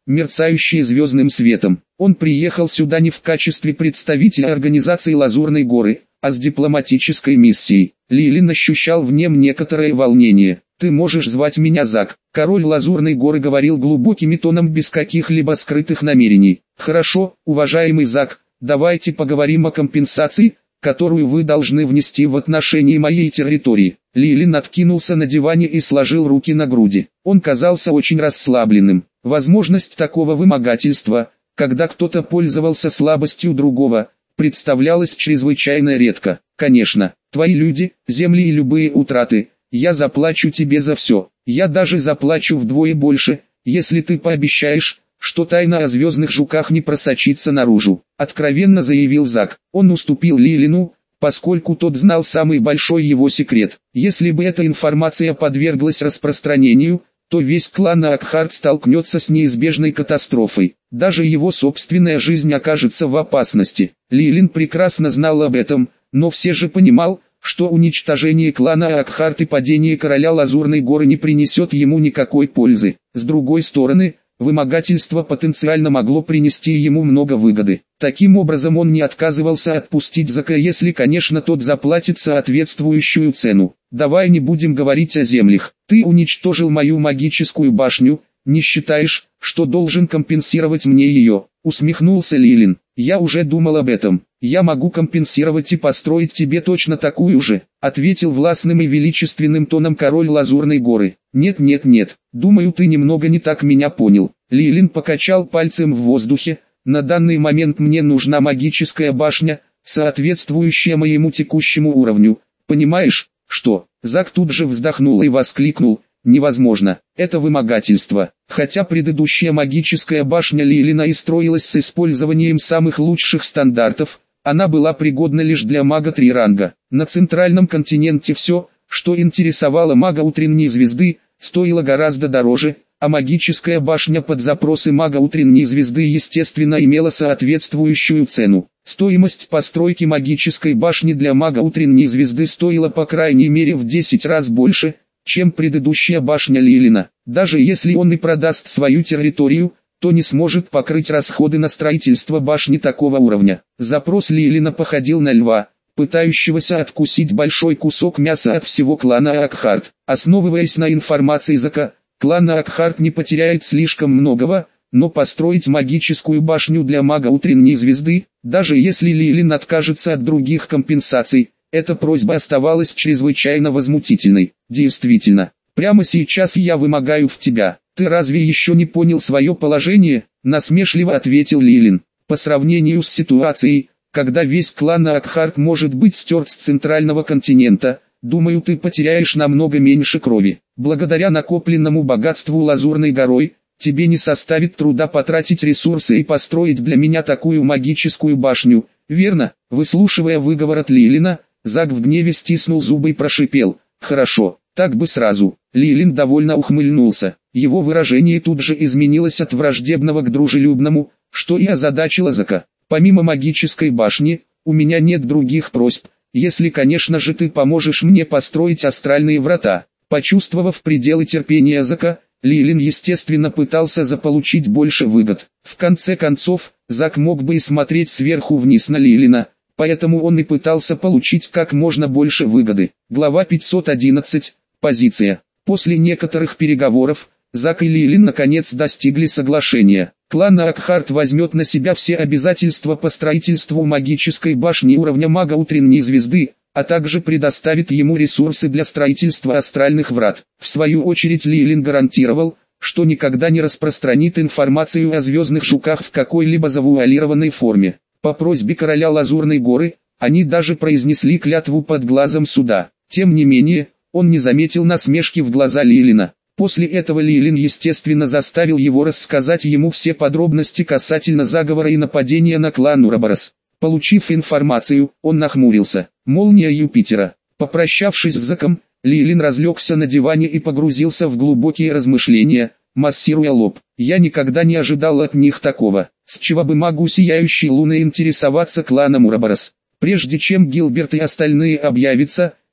мерцающие звездным светом. Он приехал сюда не в качестве представителя организации Лазурной горы, а с дипломатической миссией. Лилин ощущал в нем некоторое волнение. «Ты можешь звать меня Зак», — король Лазурной горы говорил глубоким тоном без каких-либо скрытых намерений. «Хорошо, уважаемый Зак, давайте поговорим о компенсации, которую вы должны внести в отношении моей территории». Лилин откинулся на диване и сложил руки на груди. Он казался очень расслабленным. Возможность такого вымогательства, когда кто-то пользовался слабостью другого, представлялась чрезвычайно редко. «Конечно, твои люди, земли и любые утраты, я заплачу тебе за все. Я даже заплачу вдвое больше, если ты пообещаешь, что тайна о звездных жуках не просочится наружу», — откровенно заявил Зак. Он уступил Лилину, поскольку тот знал самый большой его секрет. Если бы эта информация подверглась распространению, то весь клан Акхарт столкнется с неизбежной катастрофой. Даже его собственная жизнь окажется в опасности. Лилин прекрасно знал об этом, но все же понимал, что уничтожение клана Акхарт и падение короля Лазурной горы не принесет ему никакой пользы. С другой стороны, вымогательство потенциально могло принести ему много выгоды. Таким образом он не отказывался отпустить Зака, если, конечно, тот заплатит соответствующую цену. «Давай не будем говорить о землях. Ты уничтожил мою магическую башню, не считаешь, что должен компенсировать мне ее?» — усмехнулся Лилин. «Я уже думал об этом. Я могу компенсировать и построить тебе точно такую же», — ответил властным и величественным тоном король Лазурной горы. «Нет, думаю, ты немного не так меня понял». Лилин покачал пальцем в воздухе. «На данный момент мне нужна магическая башня, соответствующая моему текущему уровню. Понимаешь, что?» Зак тут же вздохнул и воскликнул: «Невозможно, это вымогательство». Хотя предыдущая магическая башня Лилина и строилась с использованием самых лучших стандартов, она была пригодна лишь для мага 3 ранга. На центральном континенте все, что интересовало мага утренней звезды, стоило гораздо дороже, а магическая башня под запросы мага утренней звезды естественно имела соответствующую цену. Стоимость постройки магической башни для мага утренней звезды стоила по крайней мере в 10 раз больше, чем предыдущая башня Лилина. Даже если он и продаст свою территорию, то не сможет покрыть расходы на строительство башни такого уровня. Запрос Лилина походил на льва, пытающегося откусить большой кусок мяса от всего клана Акхарт. Основываясь на информации Зака, клан Акхарт не потеряет слишком многого, но построить магическую башню для мага утренней звезды, даже если Лилин откажется от других компенсаций, эта просьба оставалась чрезвычайно возмутительной. «Действительно, прямо сейчас я вымогаю в тебя. Ты разве еще не понял свое положение?» — насмешливо ответил Лилин. «По сравнению с ситуацией, когда весь клан Акхарт может быть стерт с центрального континента, думаю, ты потеряешь намного меньше крови. Благодаря накопленному богатству Лазурной горой, тебе не составит труда потратить ресурсы и построить для меня такую магическую башню, верно?» Выслушивая выговор от Лилина, Зак в гневе стиснул зубы и прошипел: «Хорошо, так бы сразу». Лилин довольно ухмыльнулся. Его выражение тут же изменилось от враждебного к дружелюбному, что и озадачило Зака. «Помимо магической башни, у меня нет других просьб, если, конечно же, ты поможешь мне построить астральные врата». Почувствовав пределы терпения Зака, Лилин естественно пытался заполучить больше выгод. В конце концов, Зак мог бы и смотреть сверху вниз на Лилина, поэтому он и пытался получить как можно больше выгоды. Глава 511. Позиция. После некоторых переговоров, Зак и Лилин наконец достигли соглашения. Клан Акхарт возьмет на себя все обязательства по строительству магической башни уровня мага утренней звезды, а также предоставит ему ресурсы для строительства астральных врат. В свою очередь Лилин гарантировал, что никогда не распространит информацию о звездных жуках в какой-либо завуалированной форме. По просьбе короля Лазурной горы, они даже произнесли клятву под глазом суда. Тем не менее, он не заметил насмешки в глаза Лилина. После этого Лилин естественно заставил его рассказать ему все подробности касательно заговора и нападения на клан Ураборос. Получив информацию, он нахмурился. Молния Юпитера. Попрощавшись с Заком, Лилин разлегся на диване и погрузился в глубокие размышления, массируя лоб. «Я никогда не ожидал от них такого. С чего бы магу Сияющей Луны интересоваться кланом Ураборос? Прежде чем Гилберт и остальные объявятся,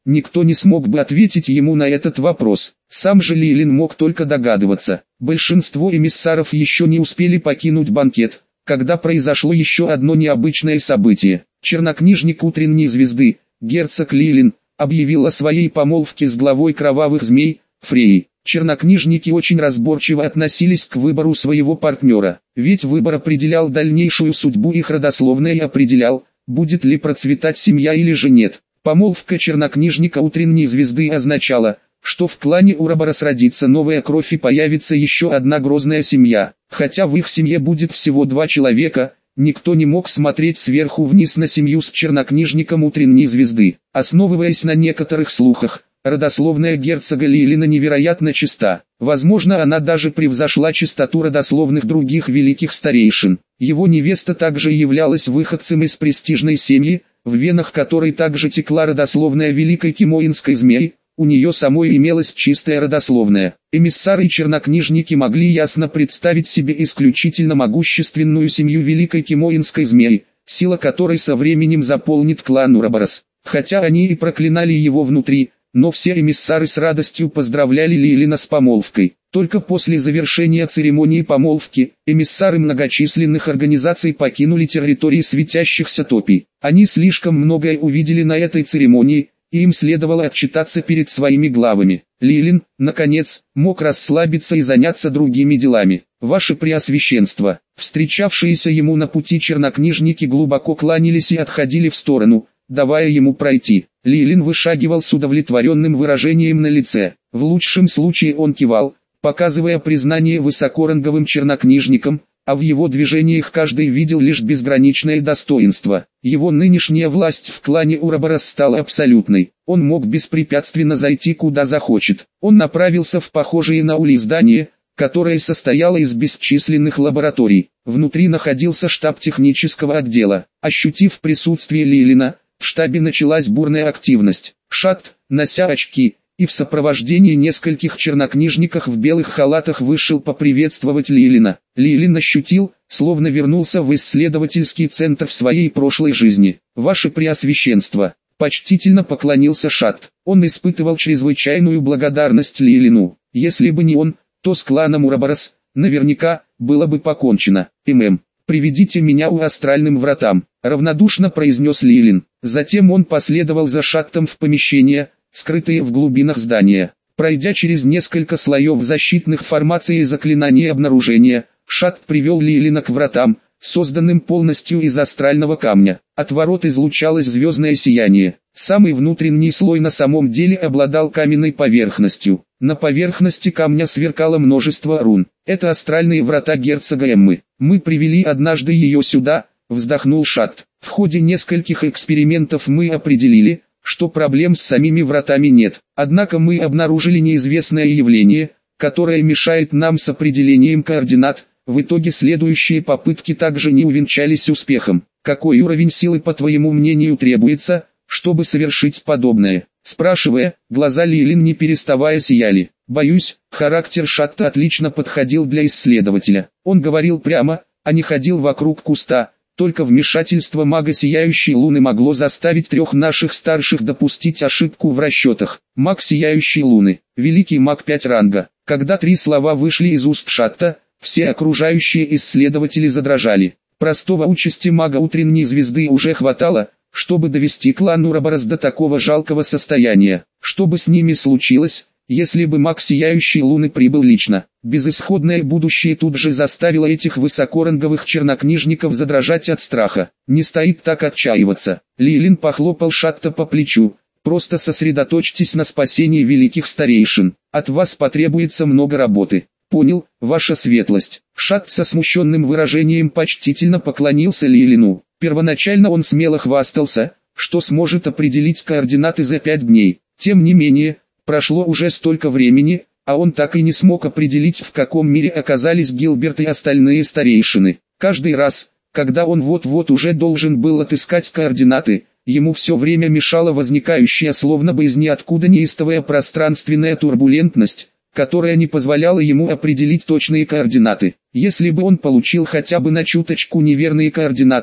никто не смог бы ответить ему на этот вопрос. Сам же Лилин мог только догадываться. Большинство эмиссаров еще не успели покинуть банкет, когда произошло еще одно необычное событие. Чернокнижник утренней звезды, герцог Лилин, объявил о своей помолвке с главой кровавых змей, Фреей. Чернокнижники очень разборчиво относились к выбору своего партнера, ведь выбор определял дальнейшую судьбу их родословной и определял, будет ли процветать семья или же нет. Помолвка чернокнижника утренней звезды означала, что в клане Ураборос родится новая кровь и появится еще одна грозная семья. Хотя в их семье будет всего 2 человека, никто не мог смотреть сверху вниз на семью с чернокнижником утренней звезды. Основываясь на некоторых слухах, родословная герцога Лилина невероятно чиста. Возможно, она даже превзошла чистоту родословных других великих старейшин. Его невеста также являлась выходцем из престижной семьи, в венах которой также текла родословная великой кимоинской змеи. У нее самой имелась чистая родословная. Эмиссары и чернокнижники могли ясно представить себе исключительно могущественную семью великой кимоинской змеи, сила которой со временем заполнит клан Ураборос. Хотя они и проклинали его внутри, но все эмиссары с радостью поздравляли Лилина с помолвкой. Только после завершения церемонии помолвки, эмиссары многочисленных организаций покинули территории светящихся топий. Они слишком многое увидели на этой церемонии, и им следовало отчитаться перед своими главами. Лилин, наконец, мог расслабиться и заняться другими делами. Ваше Преосвященство, встречавшиеся ему на пути чернокнижники глубоко кланялись и отходили в сторону, давая ему пройти. Лилин вышагивал с удовлетворенным выражением на лице. В лучшем случае он кивал, показывая признание высокоранговым чернокнижникам, а в его движениях каждый видел лишь безграничное достоинство. Его нынешняя власть в клане Ураборос стала абсолютной. Он мог беспрепятственно зайти куда захочет. Он направился в похожее на улей здание, которое состояло из бесчисленных лабораторий. Внутри находился штаб технического отдела. Ощутив присутствие Лилина, в штабе началась бурная активность. Шат, нося очки, и в сопровождении нескольких чернокнижников в белых халатах вышел поприветствовать Лилина. Лилин ощутил, словно вернулся в исследовательский центр в своей прошлой жизни. «Ваше Преосвященство», — почтительно поклонился Шат. Он испытывал чрезвычайную благодарность Лилину. Если бы не он, то с кланом Ураборос, наверняка, было бы покончено. «Приведите меня у астральным вратам», — равнодушно произнес Лилин. Затем он последовал за Шаттом в помещение, скрытые в глубинах здания. Пройдя через несколько слоев защитных формаций и заклинаний обнаружения, Шатт привел Лилина к вратам, созданным полностью из астрального камня. От ворот излучалось звездное сияние. Самый внутренний слой на самом деле обладал каменной поверхностью. На поверхности камня сверкало множество рун. Это астральные врата герцога Эммы. «Мы привели однажды ее сюда», — вздохнул Шатт. «В ходе нескольких экспериментов мы определили, что проблем с самими вратами нет. Однако мы обнаружили неизвестное явление, которое мешает нам с определением координат. В итоге следующие попытки также не увенчались успехом. Какой уровень силы, по твоему мнению, требуется, чтобы совершить подобное?» Спрашивая, глаза Лилин не переставая сияли. Боюсь, характер Шатта отлично подходил для исследователя. Он говорил прямо, а не ходил вокруг куста. Только вмешательство мага Сияющей Луны могло заставить 3 наших старших допустить ошибку в расчетах. Маг Сияющей Луны, великий маг 5 ранга. Когда 3 слова вышли из уст Шатта, все окружающие исследователи задрожали. Простого участи мага утренней звезды уже хватало, чтобы довести клан Ураборос до такого жалкого состояния. Что бы с ними случилось, если бы маг Сияющей Луны прибыл лично? Безысходное будущее тут же заставило этих высокоранговых чернокнижников задрожать от страха. Не стоит так отчаиваться. Лилин похлопал Шатта по плечу. Просто сосредоточьтесь на спасении великих старейшин. От вас потребуется много работы. Понял, ваша светлость. Шатт со смущенным выражением почтительно поклонился Лилину. Первоначально он смело хвастался, что сможет определить координаты за 5 дней. Тем не менее, прошло уже столько времени, а он так и не смог определить, в каком мире оказались Гилберт и остальные старейшины. Каждый раз, когда он вот-вот уже должен был отыскать координаты, ему все время мешала возникающая словно бы из ниоткуда неистовая пространственная турбулентность, которая не позволяла ему определить точные координаты. Если бы он получил хотя бы на чуточку неверные координаты,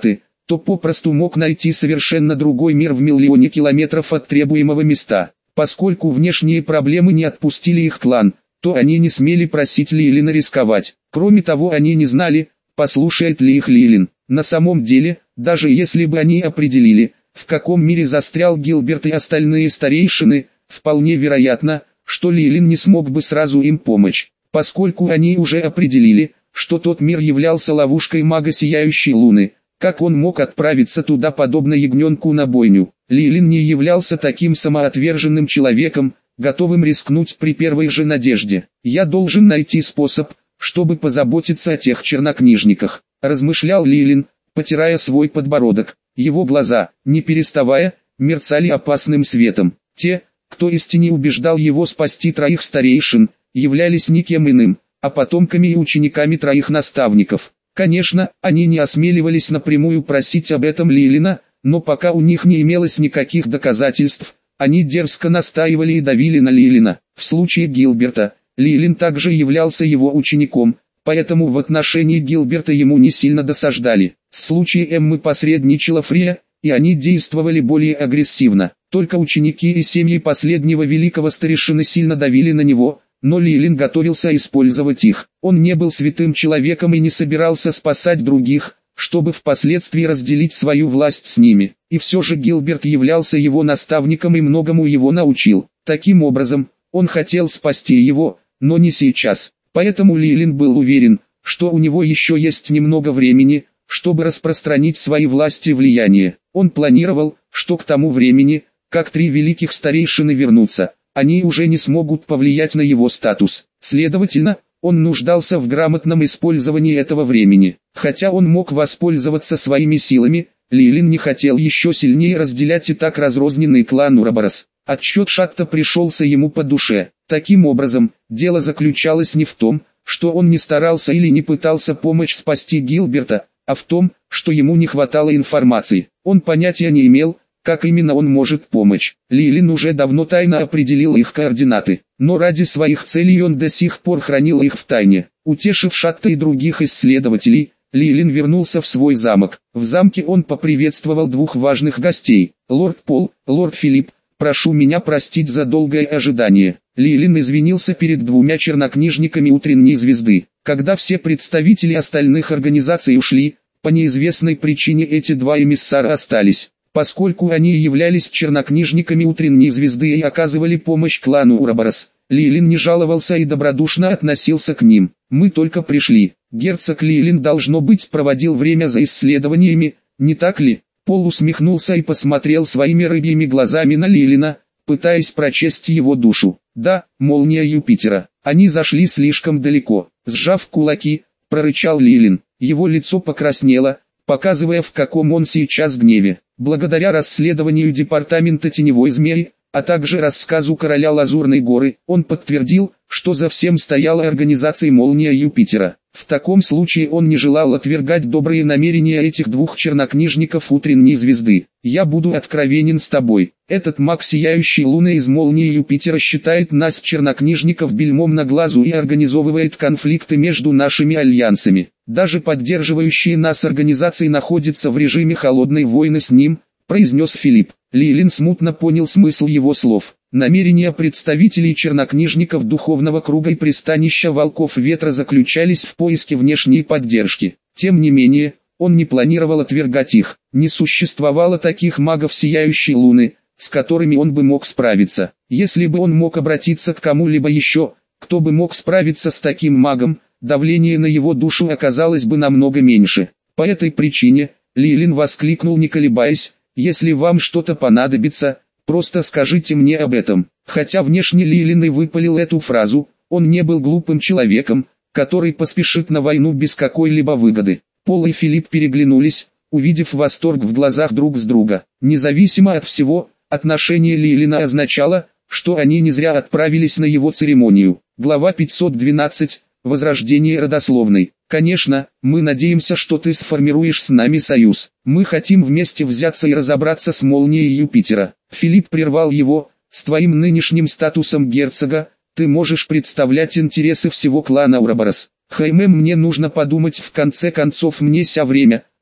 то попросту мог найти совершенно другой мир в миллионе километров от требуемого места. Поскольку внешние проблемы не отпустили их клан, то они не смели просить Лилина рисковать. Кроме того, они не знали, послушает ли их Лилин. На самом деле, даже если бы они определили, в каком мире застрял Гилберт и остальные старейшины, вполне вероятно, что Лилин не смог бы сразу им помочь, поскольку они уже определили, что тот мир являлся ловушкой мага Сияющей Луны. Как он мог отправиться туда подобно ягненку на бойню? Лилин не являлся таким самоотверженным человеком, готовым рискнуть при первой же надежде. «Я должен найти способ, чтобы позаботиться о тех чернокнижниках», размышлял Лилин, потирая свой подбородок. Его глаза, не переставая, мерцали опасным светом. Те, кто истине убеждал его спасти троих старейшин, являлись никем иным, а потомками и учениками троих наставников. Конечно, они не осмеливались напрямую просить об этом Лилина, но пока у них не имелось никаких доказательств, они дерзко настаивали и давили на Лилина. В случае Гилберта, Лилин также являлся его учеником, поэтому в отношении Гилберта ему не сильно досаждали. В случае Эммы посредничала Фрия, и они действовали более агрессивно. Только ученики и семьи последнего великого старейшины сильно давили на него, но Лилин готовился использовать их. Он не был святым человеком и не собирался спасать других, чтобы впоследствии разделить свою власть с ними. И все же Гилберт являлся его наставником и многому его научил. Таким образом, он хотел спасти его, но не сейчас. Поэтому Лилин был уверен, что у него еще есть немного времени, чтобы распространить свои власти и влияние. Он планировал, что к тому времени, как три великих старейшины вернутся, они уже не смогут повлиять на его статус. Следовательно, он нуждался в грамотном использовании этого времени. Хотя он мог воспользоваться своими силами, Лилин не хотел еще сильнее разделять и так разрозненный клан Ураборос. Отчет Шатта пришелся ему по душе. Таким образом, дело заключалось не в том, что он не старался или не пытался помочь спасти Гилберта, а в том, что ему не хватало информации. Он понятия не имел, как именно он может помочь. Лилин уже давно тайно определил их координаты, но ради своих целей он до сих пор хранил их в тайне. Утешив Шатта и других исследователей, Лилин вернулся в свой замок. В замке он поприветствовал двух важных гостей. «Лорд Пол, лорд Филипп, прошу меня простить за долгое ожидание». Лилин извинился перед двумя чернокнижниками утренней звезды. Когда все представители остальных организаций ушли, по неизвестной причине эти два эмиссара остались. Поскольку они являлись чернокнижниками утренней звезды и оказывали помощь клану Ураборос, Лилин не жаловался и добродушно относился к ним. «Мы только пришли. Герцог Лилин, должно быть, проводил время за исследованиями, не так ли?» Пол усмехнулся и посмотрел своими рыбьими глазами на Лилина, пытаясь прочесть его душу. «Да, молния Юпитера. Они зашли слишком далеко». Сжав кулаки, прорычал Лилин. Его лицо покраснело, показывая, в каком он сейчас гневе. Благодаря расследованию департамента Теневой Змеи, а также рассказу короля Лазурной горы, он подтвердил, что за всем стояла организация «Молния Юпитера». В таком случае он не желал отвергать добрые намерения этих двух чернокнижников утренней звезды. «Я буду откровенен с тобой. Этот маг Сияющей Луны из «Молнии Юпитера» считает нас, чернокнижников, бельмом на глазу и организовывает конфликты между нашими альянсами. Даже поддерживающие нас организации находятся в режиме холодной войны с ним», произнес Филипп. Лилин смутно понял смысл его слов. Намерения представителей чернокнижников духовного круга и пристанища волков ветра заключались в поиске внешней поддержки. Тем не менее, он не планировал отвергать их. Не существовало таких магов Сияющей Луны, с которыми он бы мог справиться. Если бы он мог обратиться к кому-либо еще, кто бы мог справиться с таким магом, давление на его душу оказалось бы намного меньше. По этой причине, Лилин воскликнул, не колебаясь: «Если вам что-то понадобится, просто скажите мне об этом». Хотя внешне Лилин и выпалил эту фразу, он не был глупым человеком, который поспешит на войну без какой-либо выгоды. Пол и Филипп переглянулись, увидев восторг в глазах друг с друга. Независимо от всего, отношение Лилина означало, что они не зря отправились на его церемонию. Глава 512. Возрождение родословной. «Конечно, мы надеемся, что ты сформируешь с нами союз. Мы хотим вместе взяться и разобраться с молнией Юпитера». Филипп прервал его: «С твоим нынешним статусом герцога, ты можешь представлять интересы всего клана Ураборос. Хайме, мне нужно подумать, в конце концов мне ся время,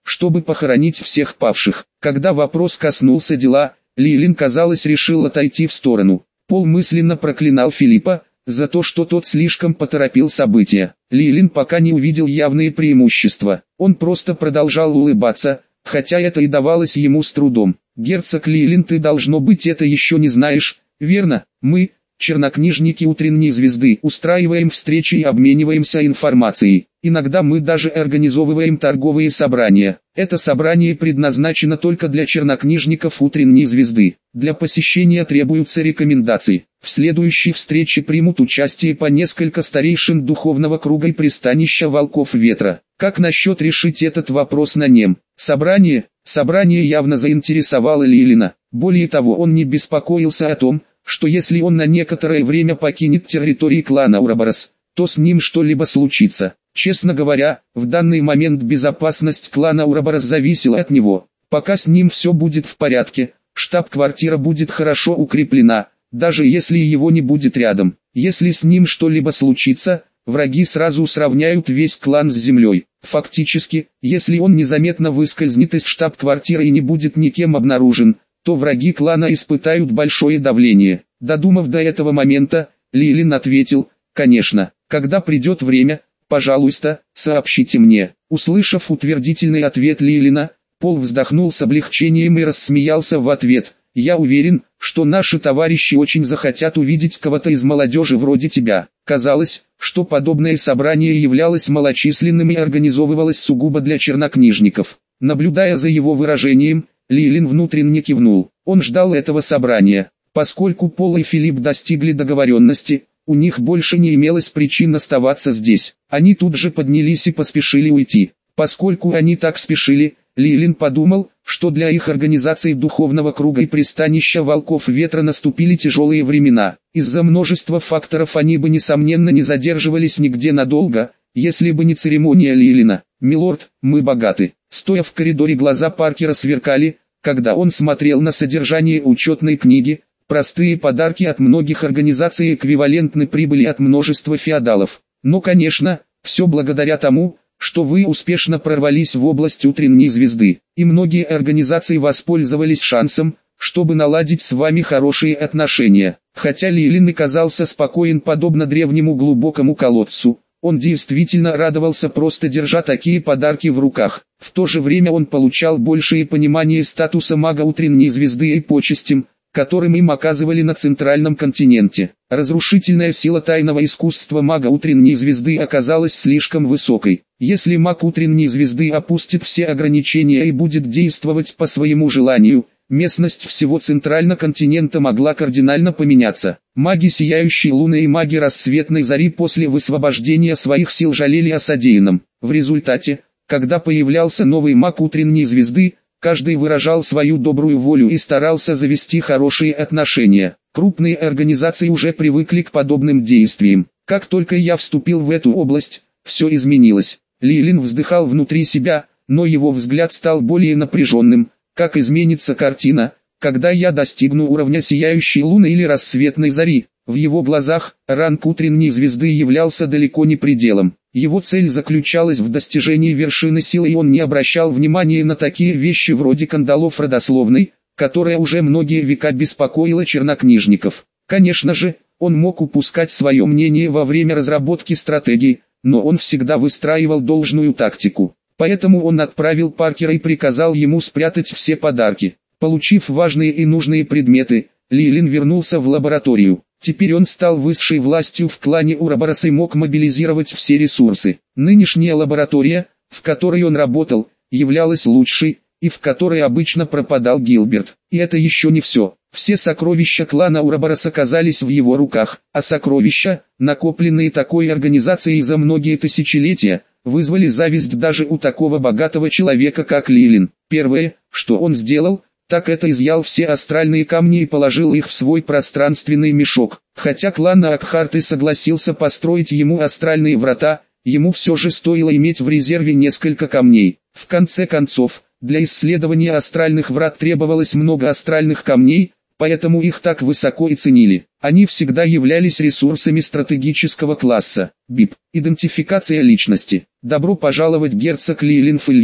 чтобы похоронить всех павших. Когда вопрос коснулся дела, Лилин, казалось, решил отойти в сторону. Пол мысленно проклинал Филиппа за то, что тот слишком поторопил события. Лилин пока не увидел явные преимущества. Он просто продолжал улыбаться, хотя это и давалось ему с трудом. «Герцог Лилин, ты, должно быть, это еще не знаешь, верно? Мы, чернокнижники Утренней Звезды, устраиваем встречи и обмениваемся информацией. Иногда мы даже организовываем торговые собрания. Это собрание предназначено только для чернокнижников Утренней Звезды. Для посещения требуются рекомендации. В следующей встрече примут участие по несколько старейшин духовного круга и пристанища Волков Ветра. Как насчет решить этот вопрос на нем?» Собрание явно заинтересовало Лилина. Более того, он не беспокоился о том, что если он на некоторое время покинет территории клана Ураборос, то с ним что-либо случится. Честно говоря, в данный момент безопасность клана Ураборос зависела от него. Пока с ним все будет в порядке, штаб-квартира будет хорошо укреплена, даже если его не будет рядом. Если с ним что-либо случится, враги сразу сравняют весь клан с землей. Фактически, если он незаметно выскользнет из штаб-квартиры и не будет никем обнаружен, то враги клана испытают большое давление. Додумав до этого момента, Лилин ответил: «Конечно, когда придет время, пожалуйста, сообщите мне». Услышав утвердительный ответ Лилина, Пол вздохнул с облегчением и рассмеялся в ответ: «Я уверен, что наши товарищи очень захотят увидеть кого-то из молодежи вроде тебя». Казалось, что подобное собрание являлось малочисленным и организовывалось сугубо для чернокнижников. Наблюдая за его выражением, Лилин внутренне кивнул. Он ждал этого собрания. Поскольку Пол и Филипп достигли договоренности, у них больше не имелось причин оставаться здесь. Они тут же поднялись и поспешили уйти. Поскольку они так спешили, Лилин подумал, что для их организации духовного круга и пристанища Волков Ветра наступили тяжелые времена. Из-за множества факторов они бы несомненно не задерживались нигде надолго, если бы не церемония Лилина. «Милорд, мы богаты». Стоя в коридоре, глаза Паркера сверкали, когда он смотрел на содержание учетной книги. Простые подарки от многих организаций эквивалентны прибыли от множества феодалов. Но, конечно, все благодаря тому, что вы успешно прорвались в область Утренней Звезды, и многие организации воспользовались шансом, чтобы наладить с вами хорошие отношения. Хотя Лилин и казался спокоен подобно древнему глубокому колодцу, он действительно радовался, просто держа такие подарки в руках. В то же время он получал большее понимание статуса мага Утренней Звезды и почестям, которым им оказывали на центральном континенте. Разрушительная сила тайного искусства мага Утренней Звезды оказалась слишком высокой. Если маг Утренней Звезды опустит все ограничения и будет действовать по своему желанию, местность всего центрального континента могла кардинально поменяться. Маги Сияющей Луны и маги Рассветной Зари после высвобождения своих сил жалели о содеянном. В результате, когда появлялся новый маг Утренней Звезды, каждый выражал свою добрую волю и старался завести хорошие отношения. Крупные организации уже привыкли к подобным действиям. Как только я вступил в эту область, все изменилось. Лилин вздыхал внутри себя, но его взгляд стал более напряженным. Как изменится картина, когда я достигну уровня Сияющей Луны или Рассветной Зари? В его глазах ранг Утренней Звезды являлся далеко не пределом. Его цель заключалась в достижении вершины силы, и он не обращал внимания на такие вещи вроде кандалов родословной, которая уже многие века беспокоила чернокнижников. Конечно же, он мог упускать свое мнение во время разработки стратегии, но он всегда выстраивал должную тактику. Поэтому он отправил Паркера и приказал ему спрятать все подарки. Получив важные и нужные предметы, Лилин вернулся в лабораторию. Теперь он стал высшей властью в клане Ураборос и мог мобилизировать все ресурсы. Нынешняя лаборатория, в которой он работал, являлась лучшей, и в которой обычно пропадал Гилберт. И это еще не все. Все сокровища клана Ураборос оказались в его руках, а сокровища, накопленные такой организацией за многие тысячелетия, вызвали зависть даже у такого богатого человека, как Лилин. Первое, что он сделал, так это изъял все астральные камни и положил их в свой пространственный мешок. Хотя клан Акхарты согласился построить ему астральные врата, ему все же стоило иметь в резерве несколько камней. В конце концов, для исследования астральных врат требовалось много астральных камней, поэтому их так высоко и ценили. Они всегда являлись ресурсами стратегического класса. БИП. Идентификация личности. Добро пожаловать, герцог Лилин Фильер.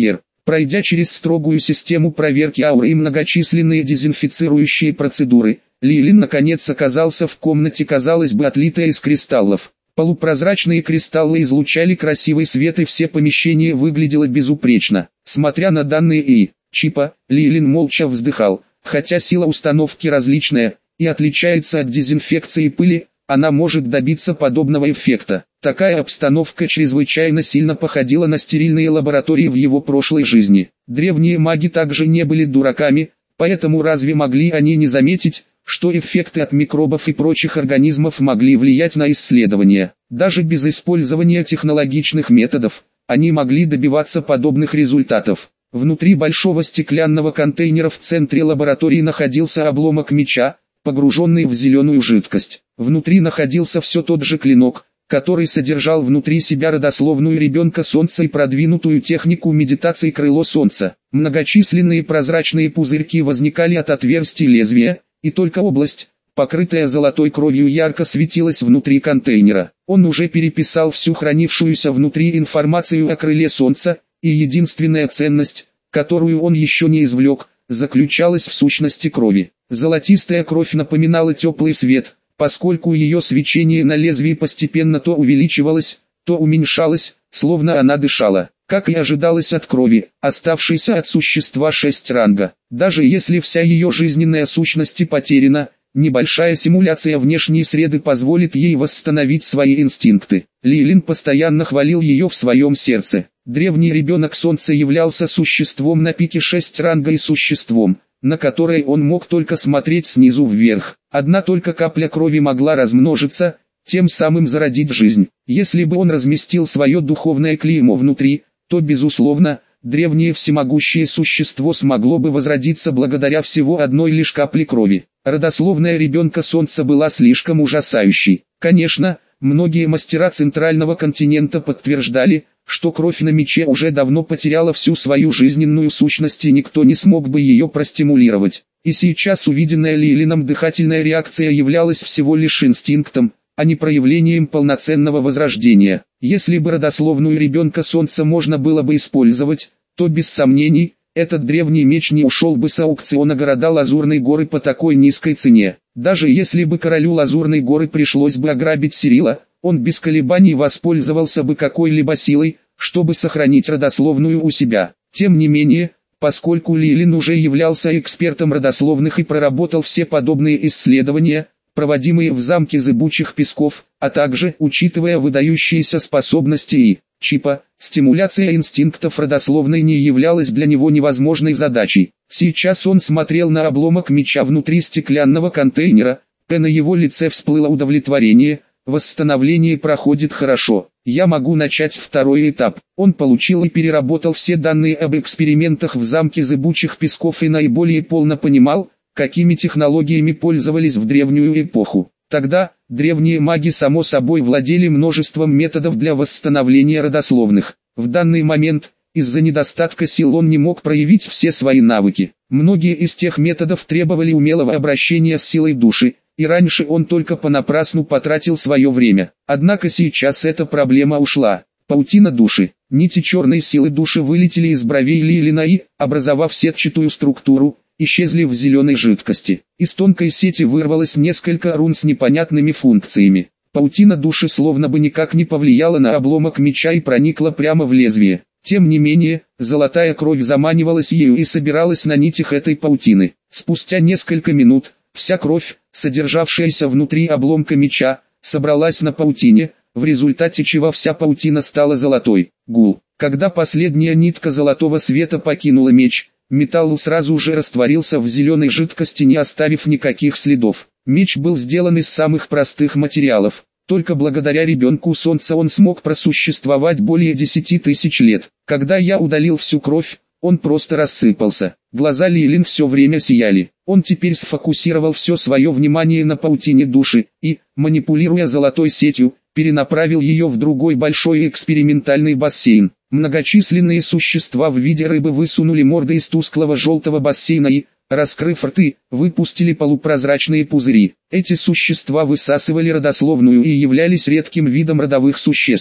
Пройдя через строгую систему проверки ауры и многочисленные дезинфицирующие процедуры, Лилин наконец оказался в комнате, казалось бы, отлитой из кристаллов. Полупрозрачные кристаллы излучали красивый свет, и все помещение выглядело безупречно. Смотря на данные и чипа, Лилин молча вздыхал. Хотя сила установки различная и отличается от дезинфекции пыли, она может добиться подобного эффекта. Такая обстановка чрезвычайно сильно походила на стерильные лаборатории в его прошлой жизни. Древние маги также не были дураками, поэтому разве могли они не заметить, что эффекты от микробов и прочих организмов могли влиять на исследования? Даже без использования технологичных методов, они могли добиваться подобных результатов. Внутри большого стеклянного контейнера в центре лаборатории находился обломок меча, погруженный в зеленую жидкость. Внутри находился все тот же клинок, который содержал внутри себя родословную ребенка Солнца и продвинутую технику медитации крыло Солнца. Многочисленные прозрачные пузырьки возникали от отверстий лезвия, и только область, покрытая золотой кровью, ярко светилась внутри контейнера. Он уже переписал всю хранившуюся внутри информацию о крыле Солнца, и единственная ценность, которую он еще не извлек, заключалась в сущности крови. Золотистая кровь напоминала теплый свет, поскольку ее свечение на лезвии постепенно то увеличивалось, то уменьшалось, словно она дышала. Как и ожидалось от крови, оставшейся от существа 6 ранга. Даже если вся ее жизненная сущность и потеряна, небольшая симуляция внешней среды позволит ей восстановить свои инстинкты. Лилин постоянно хвалил ее в своем сердце. Древний ребенок Солнца являлся существом на пике 6 ранга и существом, на которое он мог только смотреть снизу вверх. Одна только капля крови могла размножиться, тем самым зародить жизнь. Если бы он разместил свое духовное клеймо внутри, то безусловно, древнее всемогущее существо смогло бы возродиться благодаря всего одной лишь капле крови. Родословная ребенка Солнца была слишком ужасающей. Конечно, многие мастера центрального континента подтверждали, что кровь на мече уже давно потеряла всю свою жизненную сущность, и никто не смог бы ее простимулировать. И сейчас увиденная Лилином дыхательная реакция являлась всего лишь инстинктом, а не проявлением полноценного возрождения. Если бы родословную ребенка Солнца можно было бы использовать, то без сомнений, этот древний меч не ушел бы с аукциона города Лазурной горы по такой низкой цене. Даже если бы королю Лазурной горы пришлось бы ограбить Сирила, он без колебаний воспользовался бы какой-либо силой, чтобы сохранить родословную у себя. Тем не менее, поскольку Лилин уже являлся экспертом родословных и проработал все подобные исследования, проводимые в замке Зыбучих Песков, а также, учитывая выдающиеся способности и чипа, стимуляция инстинктов родословной не являлась для него невозможной задачей. Сейчас он смотрел на обломок меча внутри стеклянного контейнера, и на его лице всплыло удовлетворение. Восстановление проходит хорошо. Я могу начать второй этап. Он получил и переработал все данные об экспериментах в замке Зыбучих Песков и наиболее полно понимал, какими технологиями пользовались в древнюю эпоху. Тогда, древние маги само собой владели множеством методов для восстановления родословных. В данный момент, из-за недостатка сил он не мог проявить все свои навыки. Многие из тех методов требовали умелого обращения с силой души, и раньше он только понапрасну потратил свое время. Однако сейчас эта проблема ушла. Паутина души. Нити черной силы души вылетели из бровей Лилина и, образовав сетчатую структуру, исчезли в зеленой жидкости. Из тонкой сети вырвалось несколько рун с непонятными функциями. Паутина души словно бы никак не повлияла на обломок меча и проникла прямо в лезвие. Тем не менее, золотая кровь заманивалась ею и собиралась на нитях этой паутины. Спустя несколько минут, вся кровь, содержавшаяся внутри обломка меча, собралась на паутине, в результате чего вся паутина стала золотой. Гул. Когда последняя нитка золотого света покинула меч, металл сразу же растворился в зеленой жидкости, не оставив никаких следов. Меч был сделан из самых простых материалов. Только благодаря ребенку Солнца он смог просуществовать более 10 тысяч лет. Когда я удалил всю кровь, он просто рассыпался. Глаза Лилин все время сияли. Он теперь сфокусировал все свое внимание на паутине души и, манипулируя золотой сетью, перенаправил ее в другой большой экспериментальный бассейн. Многочисленные существа в виде рыбы высунули морды из тусклого желтого бассейна и, раскрыв рты, выпустили полупрозрачные пузыри. Эти существа высасывали родословную и являлись редким видом родовых существ.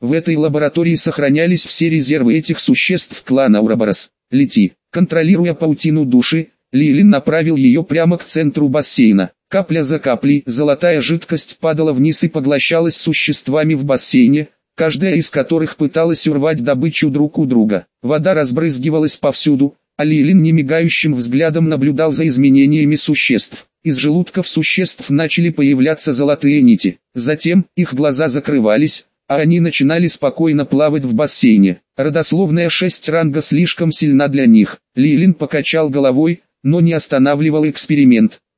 В этой лаборатории сохранялись все резервы этих существ клана Ураборос. Лети. Контролируя паутину души, Лилин направил ее прямо к центру бассейна. Капля за каплей золотая жидкость падала вниз и поглощалась существами в бассейне, каждая из которых пыталась урвать добычу друг у друга. Вода разбрызгивалась повсюду, а Лилин немигающим взглядом наблюдал за изменениями существ. Из желудков существ начали появляться золотые нити. Затем их глаза закрывались, а они начинали спокойно плавать в бассейне. Родословная 6 ранга слишком сильна для них. Лилин покачал головой, но не останавливал эксперимент.